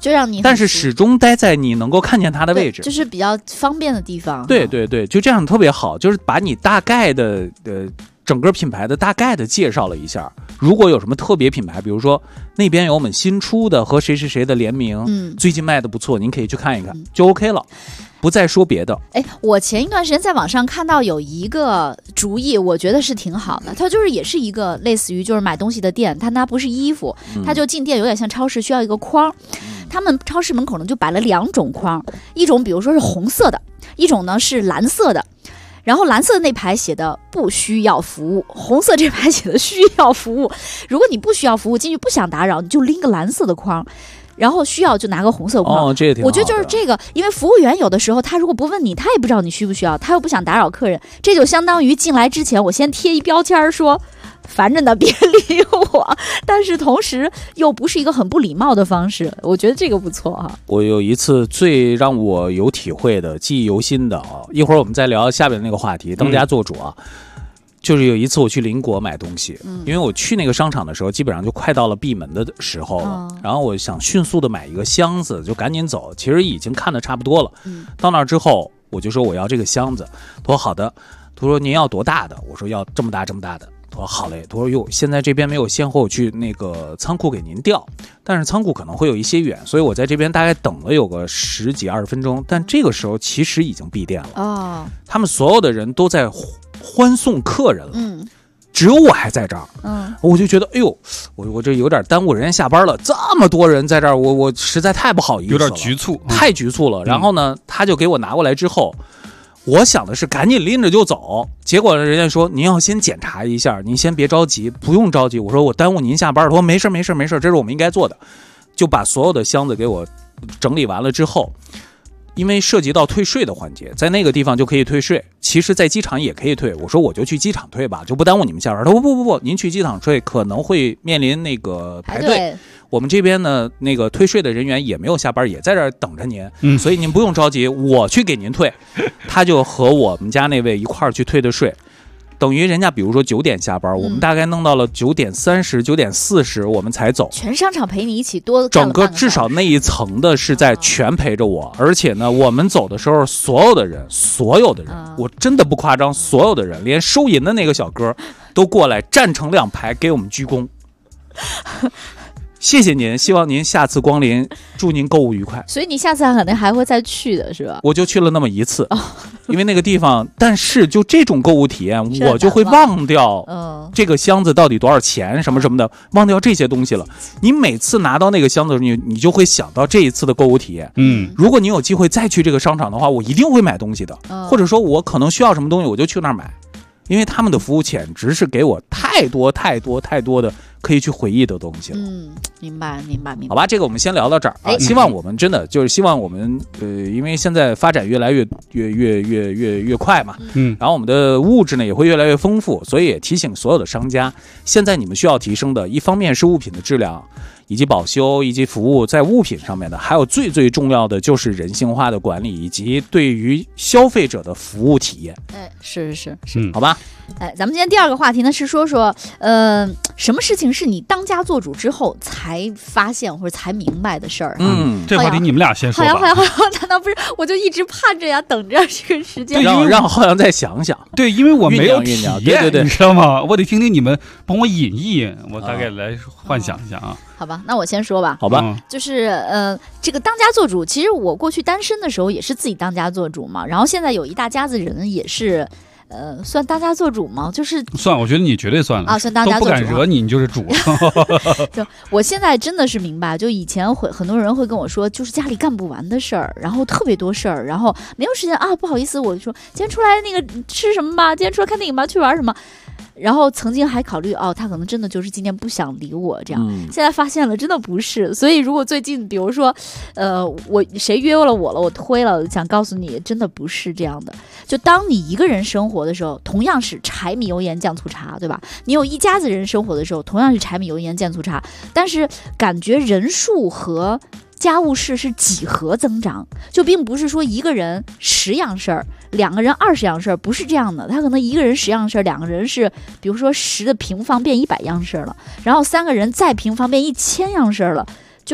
就让你， 但是始终待在你能够看见它的位置， 就是比较方便的地方。 对对对，就这样特别好，就是把你大概的整个品牌的大概的介绍了一下。如果有什么特别品牌，比如说那边有我们新出的和谁谁谁的联名，最近卖的不错，您可以去看一看，就 OK 了。不再说别的。 我前一段时间在网上看到有一个主意，我觉得是挺好的。它就是也是一个类似于就是买东西的店，它不是衣服，它就进店有点像超市需要一个框。他们超市门口呢就摆了2种框，一种比如说是红色的，一种呢是蓝色的。然后蓝色的那排写的不需要服务，红色这排写的需要服务。如果你不需要服务，进去不想打扰，你就拎个蓝色的框。然后需要就拿个红色框， 这也挺好的。 我觉得就是这个，因为服务员有的时候他如果不问你，他也不知道你需不需要，他又不想打扰客人，这就相当于进来之前我先贴一标签说烦着呢别理我，但是同时又不是一个很不礼貌的方式，我觉得这个不错哈。 我有一次最让我有体会的记忆犹新的一会儿我们再聊下面那个话题，当家做主就是有一次我去邻国买东西，因为我去那个商场的时候基本上就快到了闭门的时候了，然后我想迅速的买一个箱子就赶紧走，其实已经看得差不多了，到那儿之后我就说我要这个箱子，他说好的，他说您要多大的，我说要这么大这么大的，他说好嘞，他说哟现在这边没有现货，去那个仓库给您调，但是仓库可能会有一些远，所以我在这边大概等了有个10几20分钟，但这个时候其实已经闭店了，他们所有的人都在欢送客人了，只有我还在这儿，我就觉得哎呦，我这有点耽误人家下班了，这么多人在这儿，我实在太不好意思了， 有点局促， 太局促了。然后呢，他就给我拿过来之后，我想的是赶紧拎着就走，结果人家说您要先检查一下，您先别着急，不用着急。我说我耽误您下班了，他说没事没事没事，这是我们应该做的，就把所有的箱子给我整理完了之后。因为涉及到退税的环节，在那个地方就可以退税，其实在机场也可以退，我说我就去机场退吧，就不耽误你们下班。他说不，您去机场退可能会面临那个排队，我们这边呢那个退税的人员也没有下班，也在这儿等着您，所以您不用着急，我去给您退。他就和我们家那位一块儿去退的税，等于人家比如说9点下班，我们大概弄到了9点30、9点40我们才走。 全商场陪你一起多干了半个小时， 整个至少那一层的是在全陪着我，而且呢，我们走的时候，所有的人，我真的不夸张，所有的人，连收银的那个小哥都过来站成2排给我们鞠躬。谢谢您，希望您下次光临，祝您购物愉快。 所以你下次可能还会再去的是吧？ 我就去了那么一次，因为那个地方，但是就这种购物体验，我就会忘掉这个箱子到底多少钱，什么什么的，忘掉这些东西了。你每次拿到那个箱子，你就会想到这一次的购物体验。如果你有机会再去这个商场的话，我一定会买东西的，或者说我可能需要什么东西，我就去那儿买。因为他们的服务简直是给我太多的可以去回忆的东西了。 明白。 好吧，这个我们先聊到这儿啊。希望我们真的就是希望我们因为现在发展越来越快嘛，然后我们的物质呢也会越来越丰富，所以也提醒所有的商家，现在你们需要提升的，一方面是物品的质量。以及保修以及服务在物品上面的，还有最重要的就是人性化的管理以及对于消费者的服务体验。 是， 好吧。 咱们今天第2个话题呢是说什么事情是你当家做主之后才发现或者才明白的事儿？ 这话题你们俩先说吧。 好呀，难道不是？我就一直盼着呀，等着这个时间。 让浩洋再想想。 对，因为我没有体验， 对， 你知道吗？我得听听你们帮我引绎，我大概来幻想一下啊。 好吧，那我先说吧。 好吧， 就是这个当家做主，其实我过去单身的时候也是自己当家做主嘛，然后现在有一大家子人也是。算当家做主吗？就是算，我觉得你绝对算了算当家做主， 都不敢惹你，你就是主。 就我现在真的是明白，就以前很多人会跟我说，就是家里干不完的事儿，然后特别多事儿，然后没有时间不好意思，我就说今天出来那个吃什么吧，今天出来看电影吧，去玩什么。然后曾经还考虑他可能真的就是今天不想理我这样，现在发现了真的不是。所以如果最近比如说谁约了我了，我推了，想告诉你真的不是这样的。就当你一个人生活的时候，同样是柴米油盐酱醋茶，对吧？你有一家子人生活的时候，同样是柴米油盐酱醋茶，但是感觉人数和家务事是几何增长，就并不是说一个人10样事儿，2个人20样事儿，不是这样的。他可能一个人10样事儿，2个人是比如说10的平方变100样事儿了，然后3个人再平方变1000样事儿了，就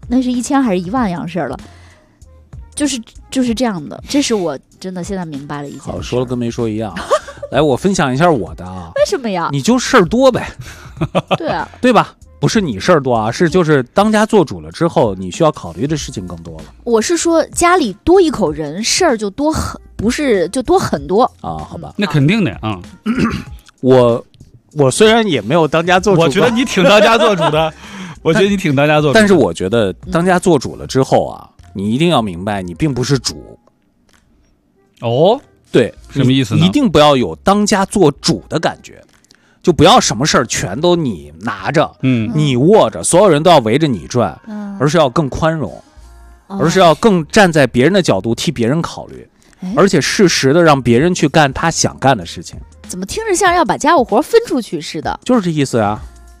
那是1000还是1万样事儿了。就是这样的，这是我真的现在明白了一件事。 好，说了跟没说一样。来，我分享一下我的啊。 为什么呀？ 你就事儿多呗。 对啊， 对吧？不是你事儿多啊，就是当家做主了之后，你需要考虑的事情更多了。 我是说家里多一口人，事儿就多很，不是就多很多啊？好吧， 那肯定的啊。 我虽然也没有当家做主， 我觉得你挺当家做主的。我觉得你挺当家做主， 但是我觉得当家做主了之后啊，你一定要明白，你并不是主。 哦， 对， 什么意思呢？ 一定不要有当家做主的感觉，就不要什么事儿全都你拿着，你握着，所有人都要围着你转，而是要更宽容，而是要更站在别人的角度替别人考虑，而且适时的让别人去干他想干的事情。 怎么听着像要把家务活分出去似的？ 就是这意思啊。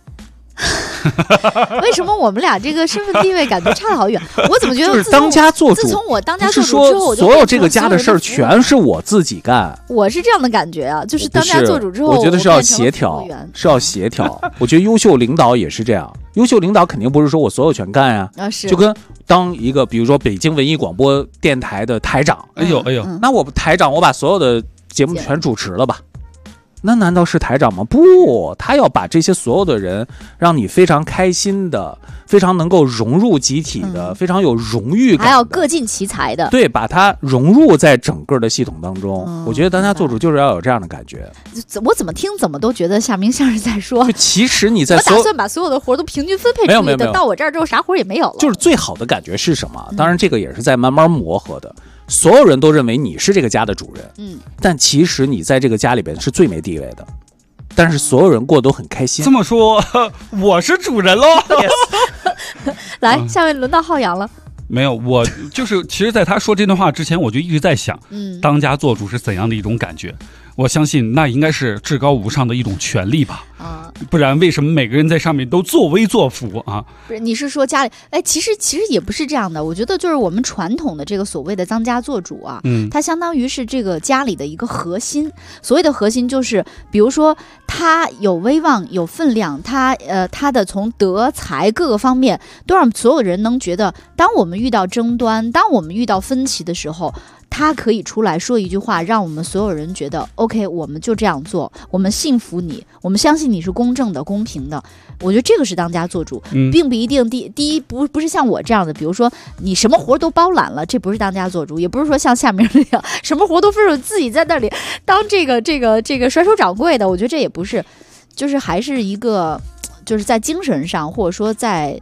为什么我们俩这个身份地位感觉差得好远？我怎么觉得就是当家做主？ 自从我当家做主之后，我就所有这个家的事儿全是我自己干。 我是这样的感觉啊，就是当家做主之后， 我觉得是要协调，是要协调。我觉得优秀领导也是这样，优秀领导肯定不是说我所有全干呀，就跟当一个比如说北京文艺广播电台的台长， 哎呦， 那我台长我把所有的节目全主持了吧？那难道是台长吗？不，他要把这些所有的人让你非常开心的，非常能够融入集体的，非常有荣誉感， 还要各尽其才的， 对，把它融入在整个的系统当中。我觉得当家做主就是要有这样的感觉。 我怎么听怎么都觉得夏明像是在说， 其实你在我打算把所有的活都平均分配出去，等到我这儿之后啥活也没有了。 就是最好的感觉是什么？当然这个也是在慢慢磨合的。所有人都认为你是这个家的主人，但其实你在这个家里边是最没地位的，但是所有人过得都很开心。 这么说，我是主人喽。 来，下面轮到浩洋了。 没有，我就是其实在他说这段话之前，我就一直在想，当家做主是怎样的一种感觉。我相信那应该是至高无上的一种权利吧，不然为什么每个人在上面都作威作福啊？ 不是，你是说家里？哎，其实也不是这样的。我觉得就是我们传统的这个所谓的当家做主啊，它相当于是这个家里的一个核心。所谓的核心就是，比如说他有威望、有分量，他的从德才各个方面都让所有人能觉得，当我们遇到争端，当我们遇到分歧的时候，他可以出来说一句话，让我们所有人觉得 OK， 我们就这样做，我们信服你，我们相信你是公正的、公平的。我觉得这个是当家做主，并不一定第一不是像我这样的，比如说你什么活都包揽了，这不是当家做主，也不是说像夏明那样什么活都分手自己在那里当这个甩手掌柜的。我觉得这也不是，就是还是一个就是在精神上或者说在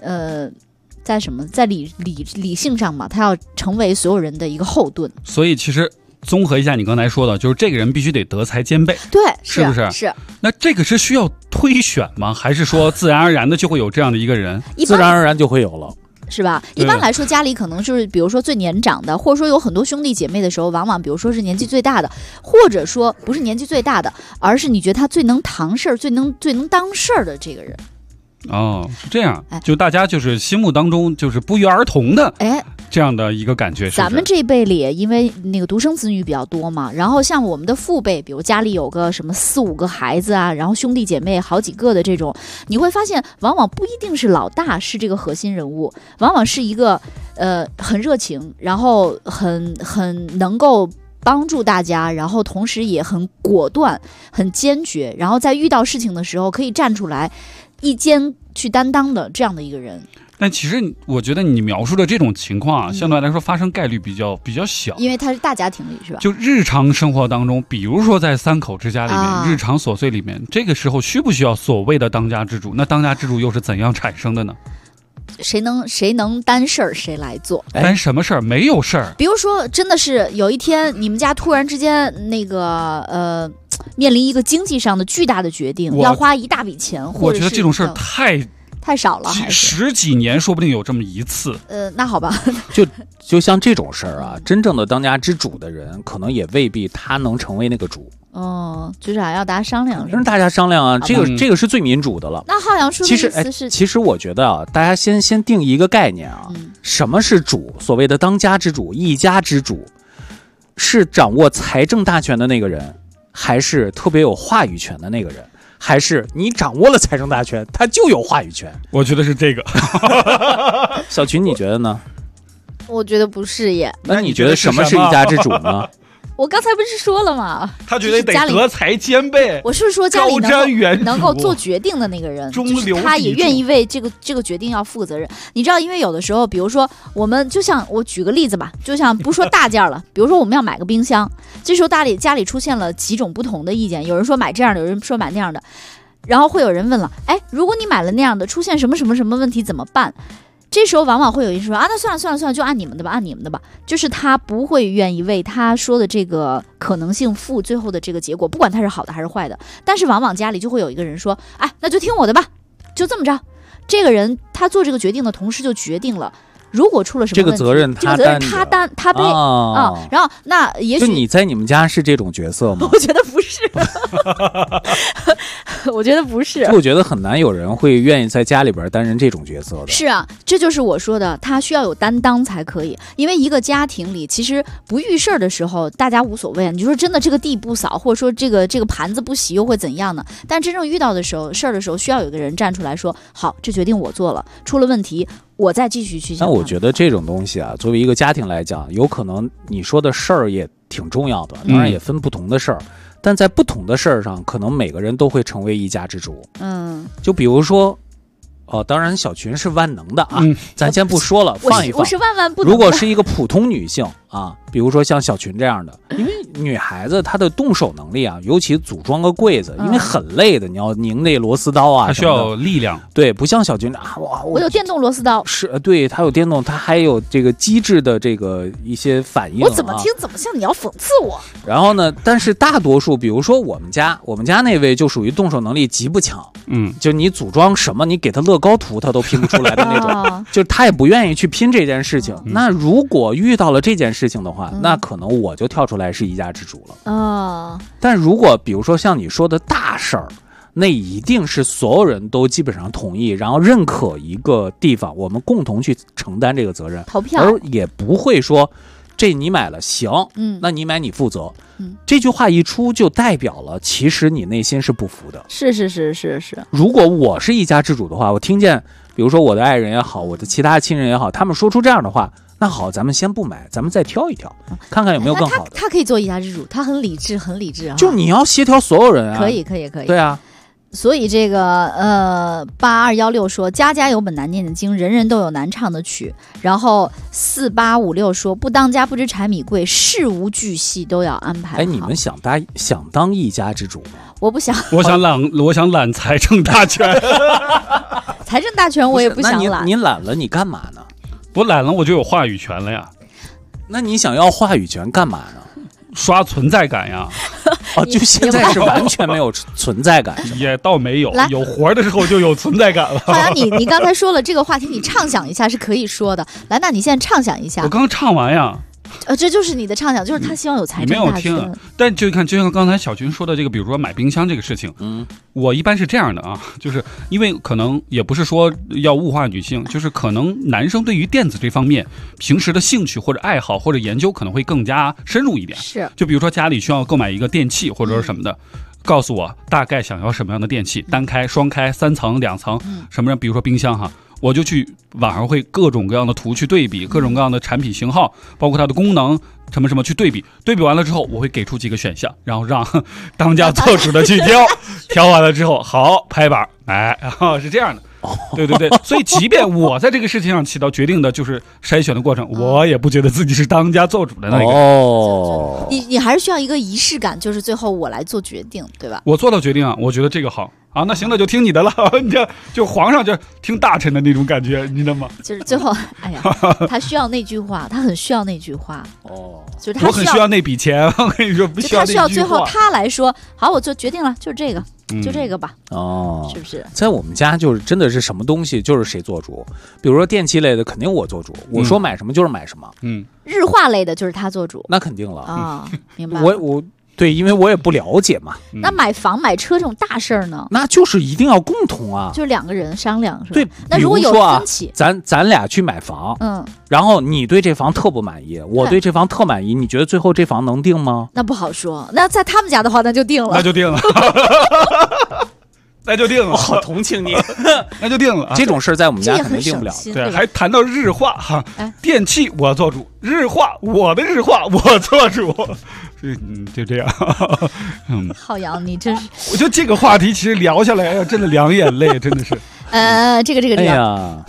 理性上嘛，他要成为所有人的一个后盾。 所以其实综合一下你刚才说的，就是这个人必须得德才兼备， 对， 是不是？ 是。 那这个是需要推选吗？还是说自然而然的就会有这样的一个人？ 自然而然就会有了。 是吧？一般来说，家里可能就是比如说最年长的，或者说有很多兄弟姐妹的时候，往往比如说是年纪最大的，或者说不是年纪最大的，而是你觉得他最能扛事儿、最能当事儿的这个人。 哦，是这样，就大家就是心目当中就是不约而同的，这样的一个感觉。 咱们这一辈里，因为那个独生子女比较多嘛，然后像我们的父辈，比如家里有个什么4、5个孩子啊，然后兄弟姐妹好几个的这种，你会发现，往往不一定是老大是这个核心人物，往往是一个很热情，然后很能够帮助大家，然后同时也很果断、很坚决，然后在遇到事情的时候可以站出来一肩去担当的这样的一个人。 但其实我觉得你描述的这种情况啊，相对来说发生概率比较小， 因为它是大家庭里，是吧？ 就日常生活当中，比如说在3口之家里面，日常琐碎里面，这个时候需不需要所谓的当家之主？那当家之主又是怎样产生的呢？ 谁能担事儿谁来做？ 担什么事儿？没有事儿。 比如说，真的是有一天你们家突然之间那个面临一个经济上的巨大的决定，要花一大笔钱， 我觉得这种事儿太少了，还是10几年说不定有这么一次。 那好吧， 就像这种事儿啊，真正的当家之主的人，可能也未必他能成为那个主。 就是还要大家商量， 让大家商量啊，这个是最民主的了。 那浩洋说的意思是， 其实我觉得啊，大家先定一个概念啊，什么是主？所谓的当家之主、一家之主，是掌握财政大权的那个人，还是特别有话语权的那个人？ 还是你掌握了财政大权，他就有话语权？ 我觉得是这个。 小群，你觉得呢？ 我觉得不是耶。 那你觉得什么是一家之主呢？ 我刚才不是说了吗？ 他觉得得德才兼备。 我是说家里能够做决定的那个人， 中流他也愿意为这个决定要负责任。你知道，因为有的时候，比如说我们就像我举个例子吧，就像不说大件了，比如说我们要买个冰箱，这时候家里出现了几种不同的意见，有人说买这样的，有人说买那样的，然后会有人问了，哎，如果你买了那样的，出现什么什么什么问题怎么办？这时候往往会有人说啊，那算了，就按你们的吧，就是他不会愿意为他说的这个可能性负最后的这个结果，不管他是好的还是坏的。但是往往家里就会有一个人说，哎，那就听我的吧，就这么着。这个人他做这个决定的同时就决定了，如果出了什么问题， 这个责任他背啊。然后那也许就你在你们家是这种角色吗？ 我觉得不是。我觉得不是， 我觉得很难有人会愿意在家里边担任这种角色的。 是啊，这就是我说的，他需要有担当才可以。因为一个家庭里，其实不遇事儿的时候，大家无所谓。你说真的，这个地不扫，或者说这个盘子不洗，又会怎样呢？但真正遇到的时候，事儿的时候，需要有个人站出来说：“好，这决定我做了，出了问题，我再继续去想。” 那我觉得这种东西啊，作为一个家庭来讲，有可能你说的事儿也挺重要的，当然也分不同的事儿。但在不同的事儿上，可能每个人都会成为一家之主。就比如说，当然小群是万能的啊，咱先不说了，放一放。 我是万万不能。 如果是一个普通女性啊，比如说像小群这样的，因为女孩子她的动手能力啊，尤其组装个柜子，因为很累的，你要拧那螺丝刀啊， 它需要力量。 对，不像小群啊， 我有电动螺丝刀。 是，对，它有电动，它还有这个机智的这个一些反应。 我怎么听怎么像你要讽刺我。 然后呢，但是大多数，比如说我们家那位就属于动手能力极不强，就你组装什么，你给他乐高图，他都拼不出来的那种，就他也不愿意去拼这件事情。那如果遇到了这件事情的话，那可能我就跳出来是一家之主了。但如果比如说像你说的大事儿，那一定是所有人都基本上同意，然后认可一个地方，我们共同去承担这个责任， 投票， 而也不会说这你买了行，那你买你负责。这句话一出，就代表了其实你内心是不服的。 是。 如果我是一家之主的话，我听见比如说我的爱人也好，我的其他亲人也好，他们说出这样的话，那好，咱们先不买，咱们再挑一挑，看看有没有更好的。 他可以做一家之主，他很理智啊。 就你要协调所有人啊。 可以。 对啊。 所以这个8216说家家有本难念的经，人人都有难唱的曲。然后4856说不当家不知柴米贵，事无巨细都要安排好。 你们想当一家之主吗？ 我不想。 我想揽财政大权。 财政大权我也不想揽。 你揽了你干嘛呢？ 我揽了我就有话语权了呀。 那你想要话语权干嘛呢？ 刷存在感呀。 就现在是完全没有存在感。 也倒没有，有活的时候就有存在感了。 好像你刚才说了这个话题，你畅想一下是可以说的。来，那你现在畅想一下。 我刚唱完呀。 这就是你的畅想，就是他希望有财政大权。 没有听，但就像刚才小群说的这个，比如说买冰箱这个事情，我一般是这样的啊，就是因为可能也不是说要物化女性，就是可能男生对于电子这方面平时的兴趣或者爱好或者研究可能会更加深入一点。 是， 就比如说家里需要购买一个电器或者是什么的。告诉我大概想要什么样的电器，单开、双开、3层、2层，什么样？比如说冰箱哈，我就去网上会各种各样的图去对比，各种各样的产品型号，包括它的功能什么去对比完了之后，我会给出几个选项，然后让当家做主的去挑，挑完了之后好拍板买，然后是这样的。对，所以即便我在这个事情上起到决定的就是筛选的过程，我也不觉得自己是当家做主的那个。 你还是需要一个仪式感，就是最后我来做决定，对吧？ 我做到决定啊，我觉得这个好啊，那行了，就听你的了。就皇上就听大臣的那种感觉，你知道吗？ 就是最后，哎呀，他需要那句话，他很需要那句话。就是他我很需要那笔钱，我跟你说，不需要那句话。 他需要最后他来说，好，我就决定了，就是这个。就这个吧，是不是？ 在我们家就是真的是什么东西就是谁做主，比如说电器类的肯定我做主，我说买什么就是买什么。 日化类的就是他做主， 那肯定了啊，明白。 我对，因为我也不了解嘛。 那买房买车这种大事儿呢？ 那就是一定要共同啊， 就是2个人商量是吧？ 对， 那如果有分歧， 咱俩去买房，然后你对这房特不满意，我对这房特满意，你觉得最后这房能定吗？ 那不好说。那在他们家的话，那就定了。 那就定了。 我好同情你， 那就定了。 这种事在我们家肯定定不了。 对，还谈到日化哈，电器我做主，日化我的日化我做主。就这样。 浩洋，你真是， 我觉得这个话题其实聊下来，哎呀，真的两眼泪，真的是。 这个， 哎呀，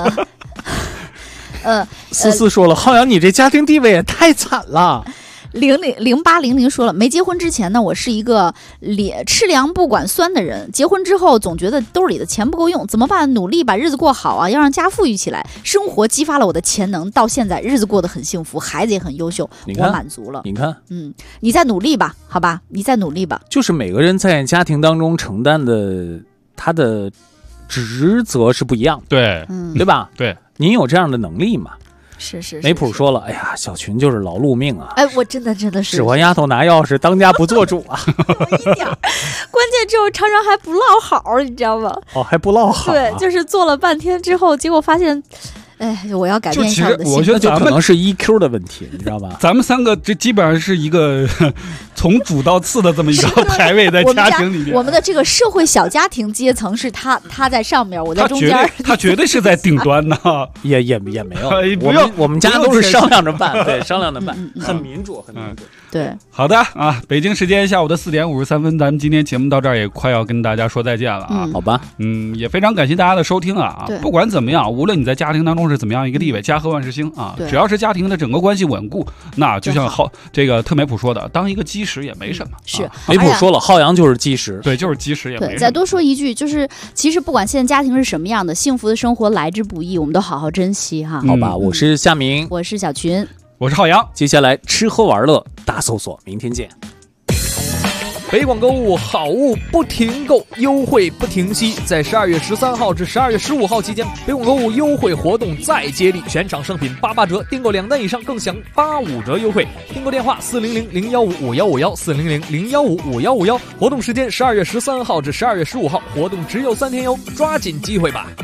思思说了，浩洋，你这家庭地位也太惨了。 0800说了，没结婚之前呢，我是一个吃凉不管酸的人。结婚之后，总觉得兜里的钱不够用，怎么办？努力把日子过好啊，要让家富裕起来。生活激发了我的潜能，到现在日子过得很幸福，孩子也很优秀，我满足了。 你看， 你再努力吧，好吧，你再努力吧。 就是每个人在家庭当中承担的他的职责是不一样的，对吧？ 对， 您有这样的能力吗？ 是。 梅普说了，哎呀，小群就是劳碌命啊！ 哎，我真的是使唤丫头拿钥匙，当家不做主啊！ 一点，关键之后常常还不落好，你知道吗？ 还不落好。 对，就是做了半天之后，结果发现，哎，我要改变一下我的性格。 我觉得就可能是 EQ 的问题，你知道吧？ 咱们三个这基本上是一个从主到次的这么一个排位在家庭里面。 我们的这个社会小家庭阶层是他在上面，我在中间。 他绝对是在顶端的， 也没有。我们家都是商量着办，对，商量着办，很民主，很民主。 对， 好的啊，北京时间下午的4点53分，咱们今天节目到这儿也快要跟大家说再见了啊。 好吧， 也非常感谢大家的收听啊。不管怎么样，无论你在家庭当中是怎么样一个地位，家和万事兴啊，只要是家庭的整个关系稳固，那就像这个特梅普说的，当一个基石也没什么。 是， 梅普说了，浩洋就是基石， 对，就是基石也没什么。 再多说一句，就是其实不管现在家庭是什么样的，幸福的生活来之不易，我们都好好珍惜哈。 好吧，我是夏明， 我是小群， 我是浩洋。 接下来吃喝玩乐大搜索，明天见。 北广购物好物不停购，优惠不停息。在12月13号至12月15号期间，北广购物优惠活动再接力，全场商品88折，订购2单以上更享85折优惠。订购电话400-015-5151，400-015-5151。活动时间12月13号至12月15号，活动只有3天哟，抓紧机会吧。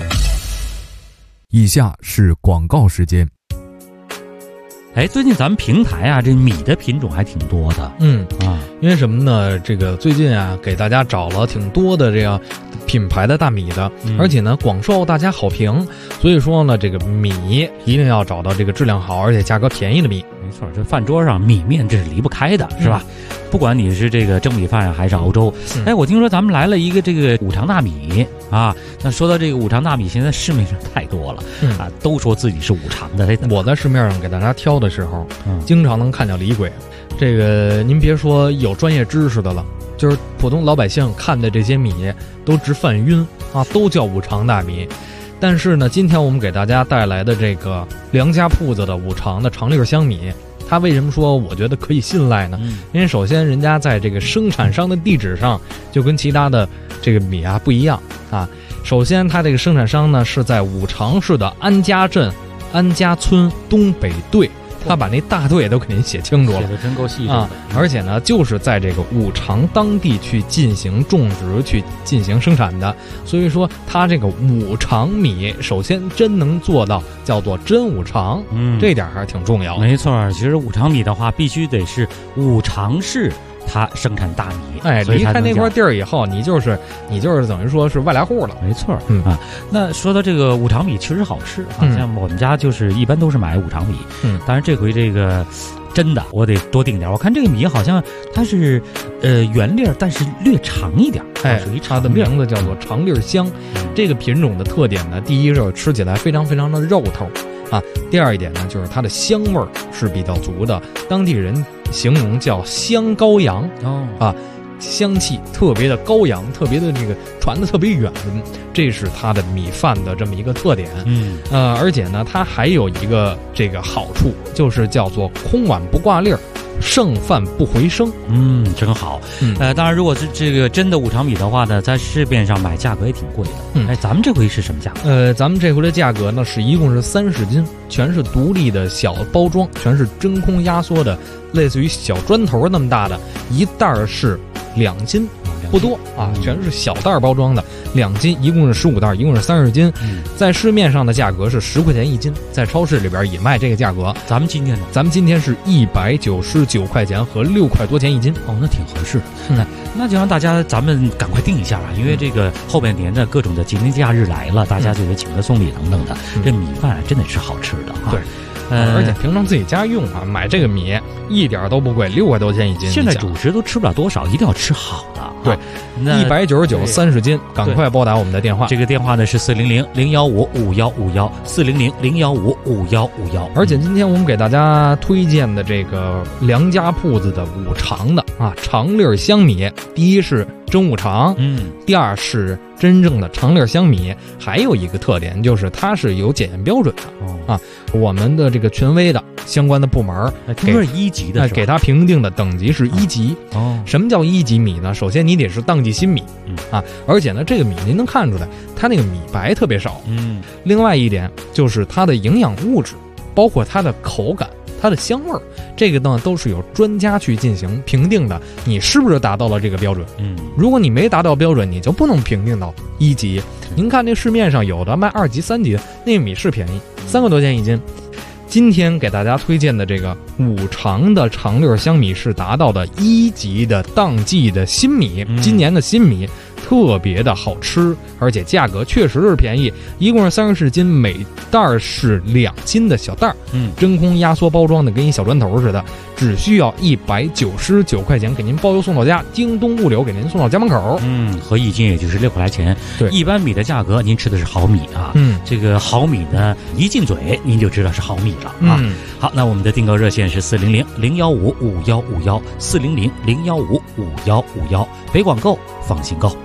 以下是广告时间。 最近咱们平台啊，这米的品种还挺多的。 因为什么呢？这个最近啊，给大家找了挺多的这样品牌的大米的，而且呢广受大家好评。所以说呢，这个米一定要找到这个质量好而且价格便宜的米。 没错，这饭桌上米面这是离不开的，是吧？不管你是这个蒸米饭还是熬粥。我听说咱们来了一个这个五常大米啊。那说到这个五常大米，现在市面上太多了啊，都说自己是五常的。 我在市面上给大家挑的时候，经常能看见李鬼。这个您别说有专业知识的了，就是普通老百姓看的这些米都直犯晕啊，都叫五常大米。但是呢，今天我们给大家带来的这个梁家铺子的五常的长粒香米，它为什么说我觉得可以信赖呢？因为首先人家在这个生产商的地址上就跟其他的这个米啊不一样啊。首先它这个生产商呢是在五常市的安家镇安家村东北队，他把那大队都给您写清楚了， 写的真够细致啊！而且呢，就是在这个五常当地去进行种植、去进行生产的，所以说它这个五常米，首先真能做到叫做真五常，这点还是挺重要的。 没错，其实五常米的话，必须得是五常市它生产大米， 离开那块地儿以后，你就是等于说是外来户了。 没错，那说到这个五常米，确实好吃啊，像我们家就是一般都是买五常米，当然这回这个真的我得多订点。我看这个米好像它是圆粒，但是略长一点，属于它的名字叫做长粒香。这个品种的特点呢，第一是吃起来非常非常的肉头啊，第二一点呢就是它的香味儿是比较足的，当地人形容叫香羔羊啊，香气特别的羔羊，特别的这个传得特别远，这是它的米饭的这么一个特点。而且呢，它还有一个这个好处，就是叫做空碗不挂粒儿，剩饭不回声。 真好。当然，如果是这个真的五常米的话呢，在市面上买价格也挺贵的。咱们这回是什么价格？ 咱们这回的价格呢是一共是30斤，全是独立的小包装，全是真空压缩的，类似于小砖头那么大的，一袋是2斤。 不多啊，全是小袋包装的，2斤，一共是15袋，一共是30斤。在市面上的价格是10块钱1斤，在超市里边也卖这个价格。 咱们今天呢？ 咱们今天是199块钱和6块多钱1斤。 哦，那挺合适。那就让大家咱们赶快定一下吧，因为这个后半年的各种的节庆假日来了，大家就得请客送礼等等的。这米饭真的是好吃的啊。 对。而且平常自己家用啊，买这个米一点都不贵，6块多钱1斤。 现在主食都吃不了多少，一定要吃好的。 对，199 30斤，赶快拨打我们的电话。 这个电话呢是400-015-5151，400-015-5151。 而且今天我们给大家推荐的这个梁家铺子的五常的啊长粒香米，第一是真五常，第二是真正的长粒香米，还有一个特点就是它是有检验标准的啊。我们的这个权威的相关的部门这是1级的， 给它评定的等级是1级。什么叫1级米呢？首先你得是当季新米啊，而且呢这个米您能看出来它那个米白特别少。另外一点就是它的营养物质，包括它的口感、它的香味儿，这个呢都是有专家去进行评定的，你是不是达到了这个标准？如果你没达到标准，你就不能评定到1级。您看这市面上有的卖2级、3级的，那个米是便宜，3块多钱1斤。今天给大家推荐的这个五常的长粒香米是达到的1级的当季的新米，今年的新米特别的好吃，而且价格确实是便宜，一共是34斤，每袋是2斤的小袋，真空压缩包装的，跟一小砖头似的，只需要199块钱给您包邮送到家，京东物流给您送到家门口。 合1斤也就是6块来钱。 对， 一般米的价格您吃的是好米啊，这个好米呢一进嘴您就知道是好米了啊。好，那我们的订购热线是400-015-5151，400-015-5151，北广购放心购。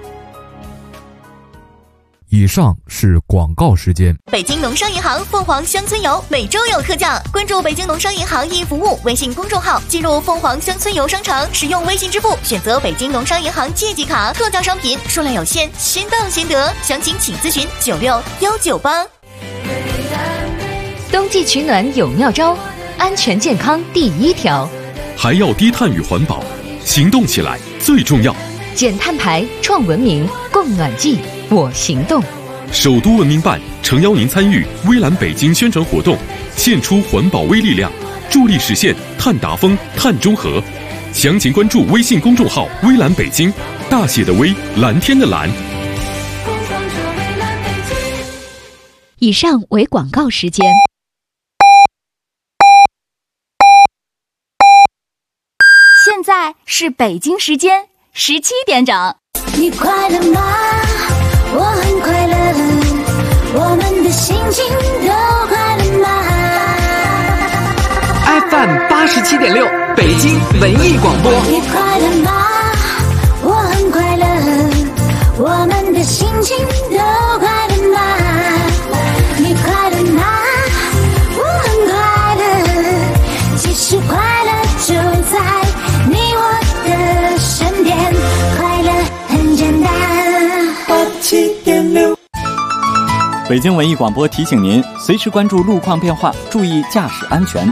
以上是广告时间。 北京农商银行凤凰乡村游每周有特价，关注北京农商银行易服务微信公众号，进入凤凰乡村游商城，使用微信支付，选择北京农商银行借记卡，特价商品数量有限，先到先得，详情请咨询96198。 冬季取暖有妙招，安全健康第1条， 还要低碳与环保，行动起来最重要。 减碳排，创文明，供暖季，我行动。 首都文明办诚邀您参与微蓝北京宣传活动，献出环保微力量，助力实现碳达峰、碳中和。详情关注微信公众号微蓝北京，大写的微，蓝天的蓝。 以上为广告时间。 现在是北京时间17点整。 你快乐吗？我很快乐，我们的心情都快乐吗 ？FM 87.6，北京文艺广播。 你快乐吗？我很快乐，我们的心情都快乐吗？你快乐吗？我很快乐，其实快乐就在你我的身边，快乐很简单。87.6。 北京文艺广播提醒您，随时关注路况变化，注意驾驶安全。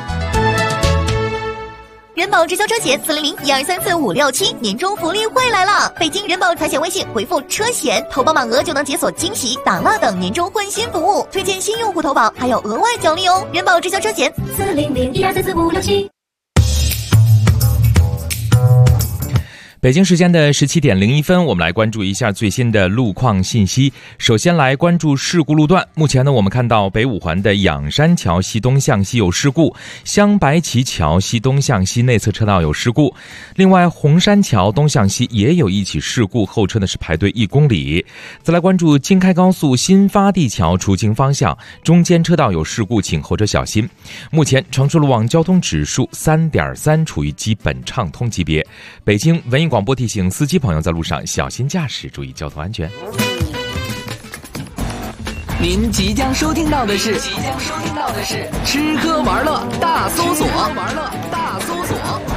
人保直销车险400-1234567年终福利会来了！北京人保财险微信回复车险，投保满额就能解锁惊喜、打蜡等年终换新服务，推荐新用户投保还有额外奖励哦！人保直销车险400-1234567。 北京时间的17:01，我们来关注一下最新的路况信息。首先来关注事故路段。目前呢，我们看到北五环的仰山桥西东向西有事故，镶白旗桥西东向西内侧车道有事故。另外，红山桥东向西也有一起事故，后车呢是排队1公里。再来关注京开高速新发地桥出京方向，中间车道有事故，请后车小心。目前长春路网交通指数3.3，处于基本畅通级别。北京文艺广播提醒司机朋友在路上小心驾驶，注意交通安全。 您即将收听到的是吃喝玩乐大搜索。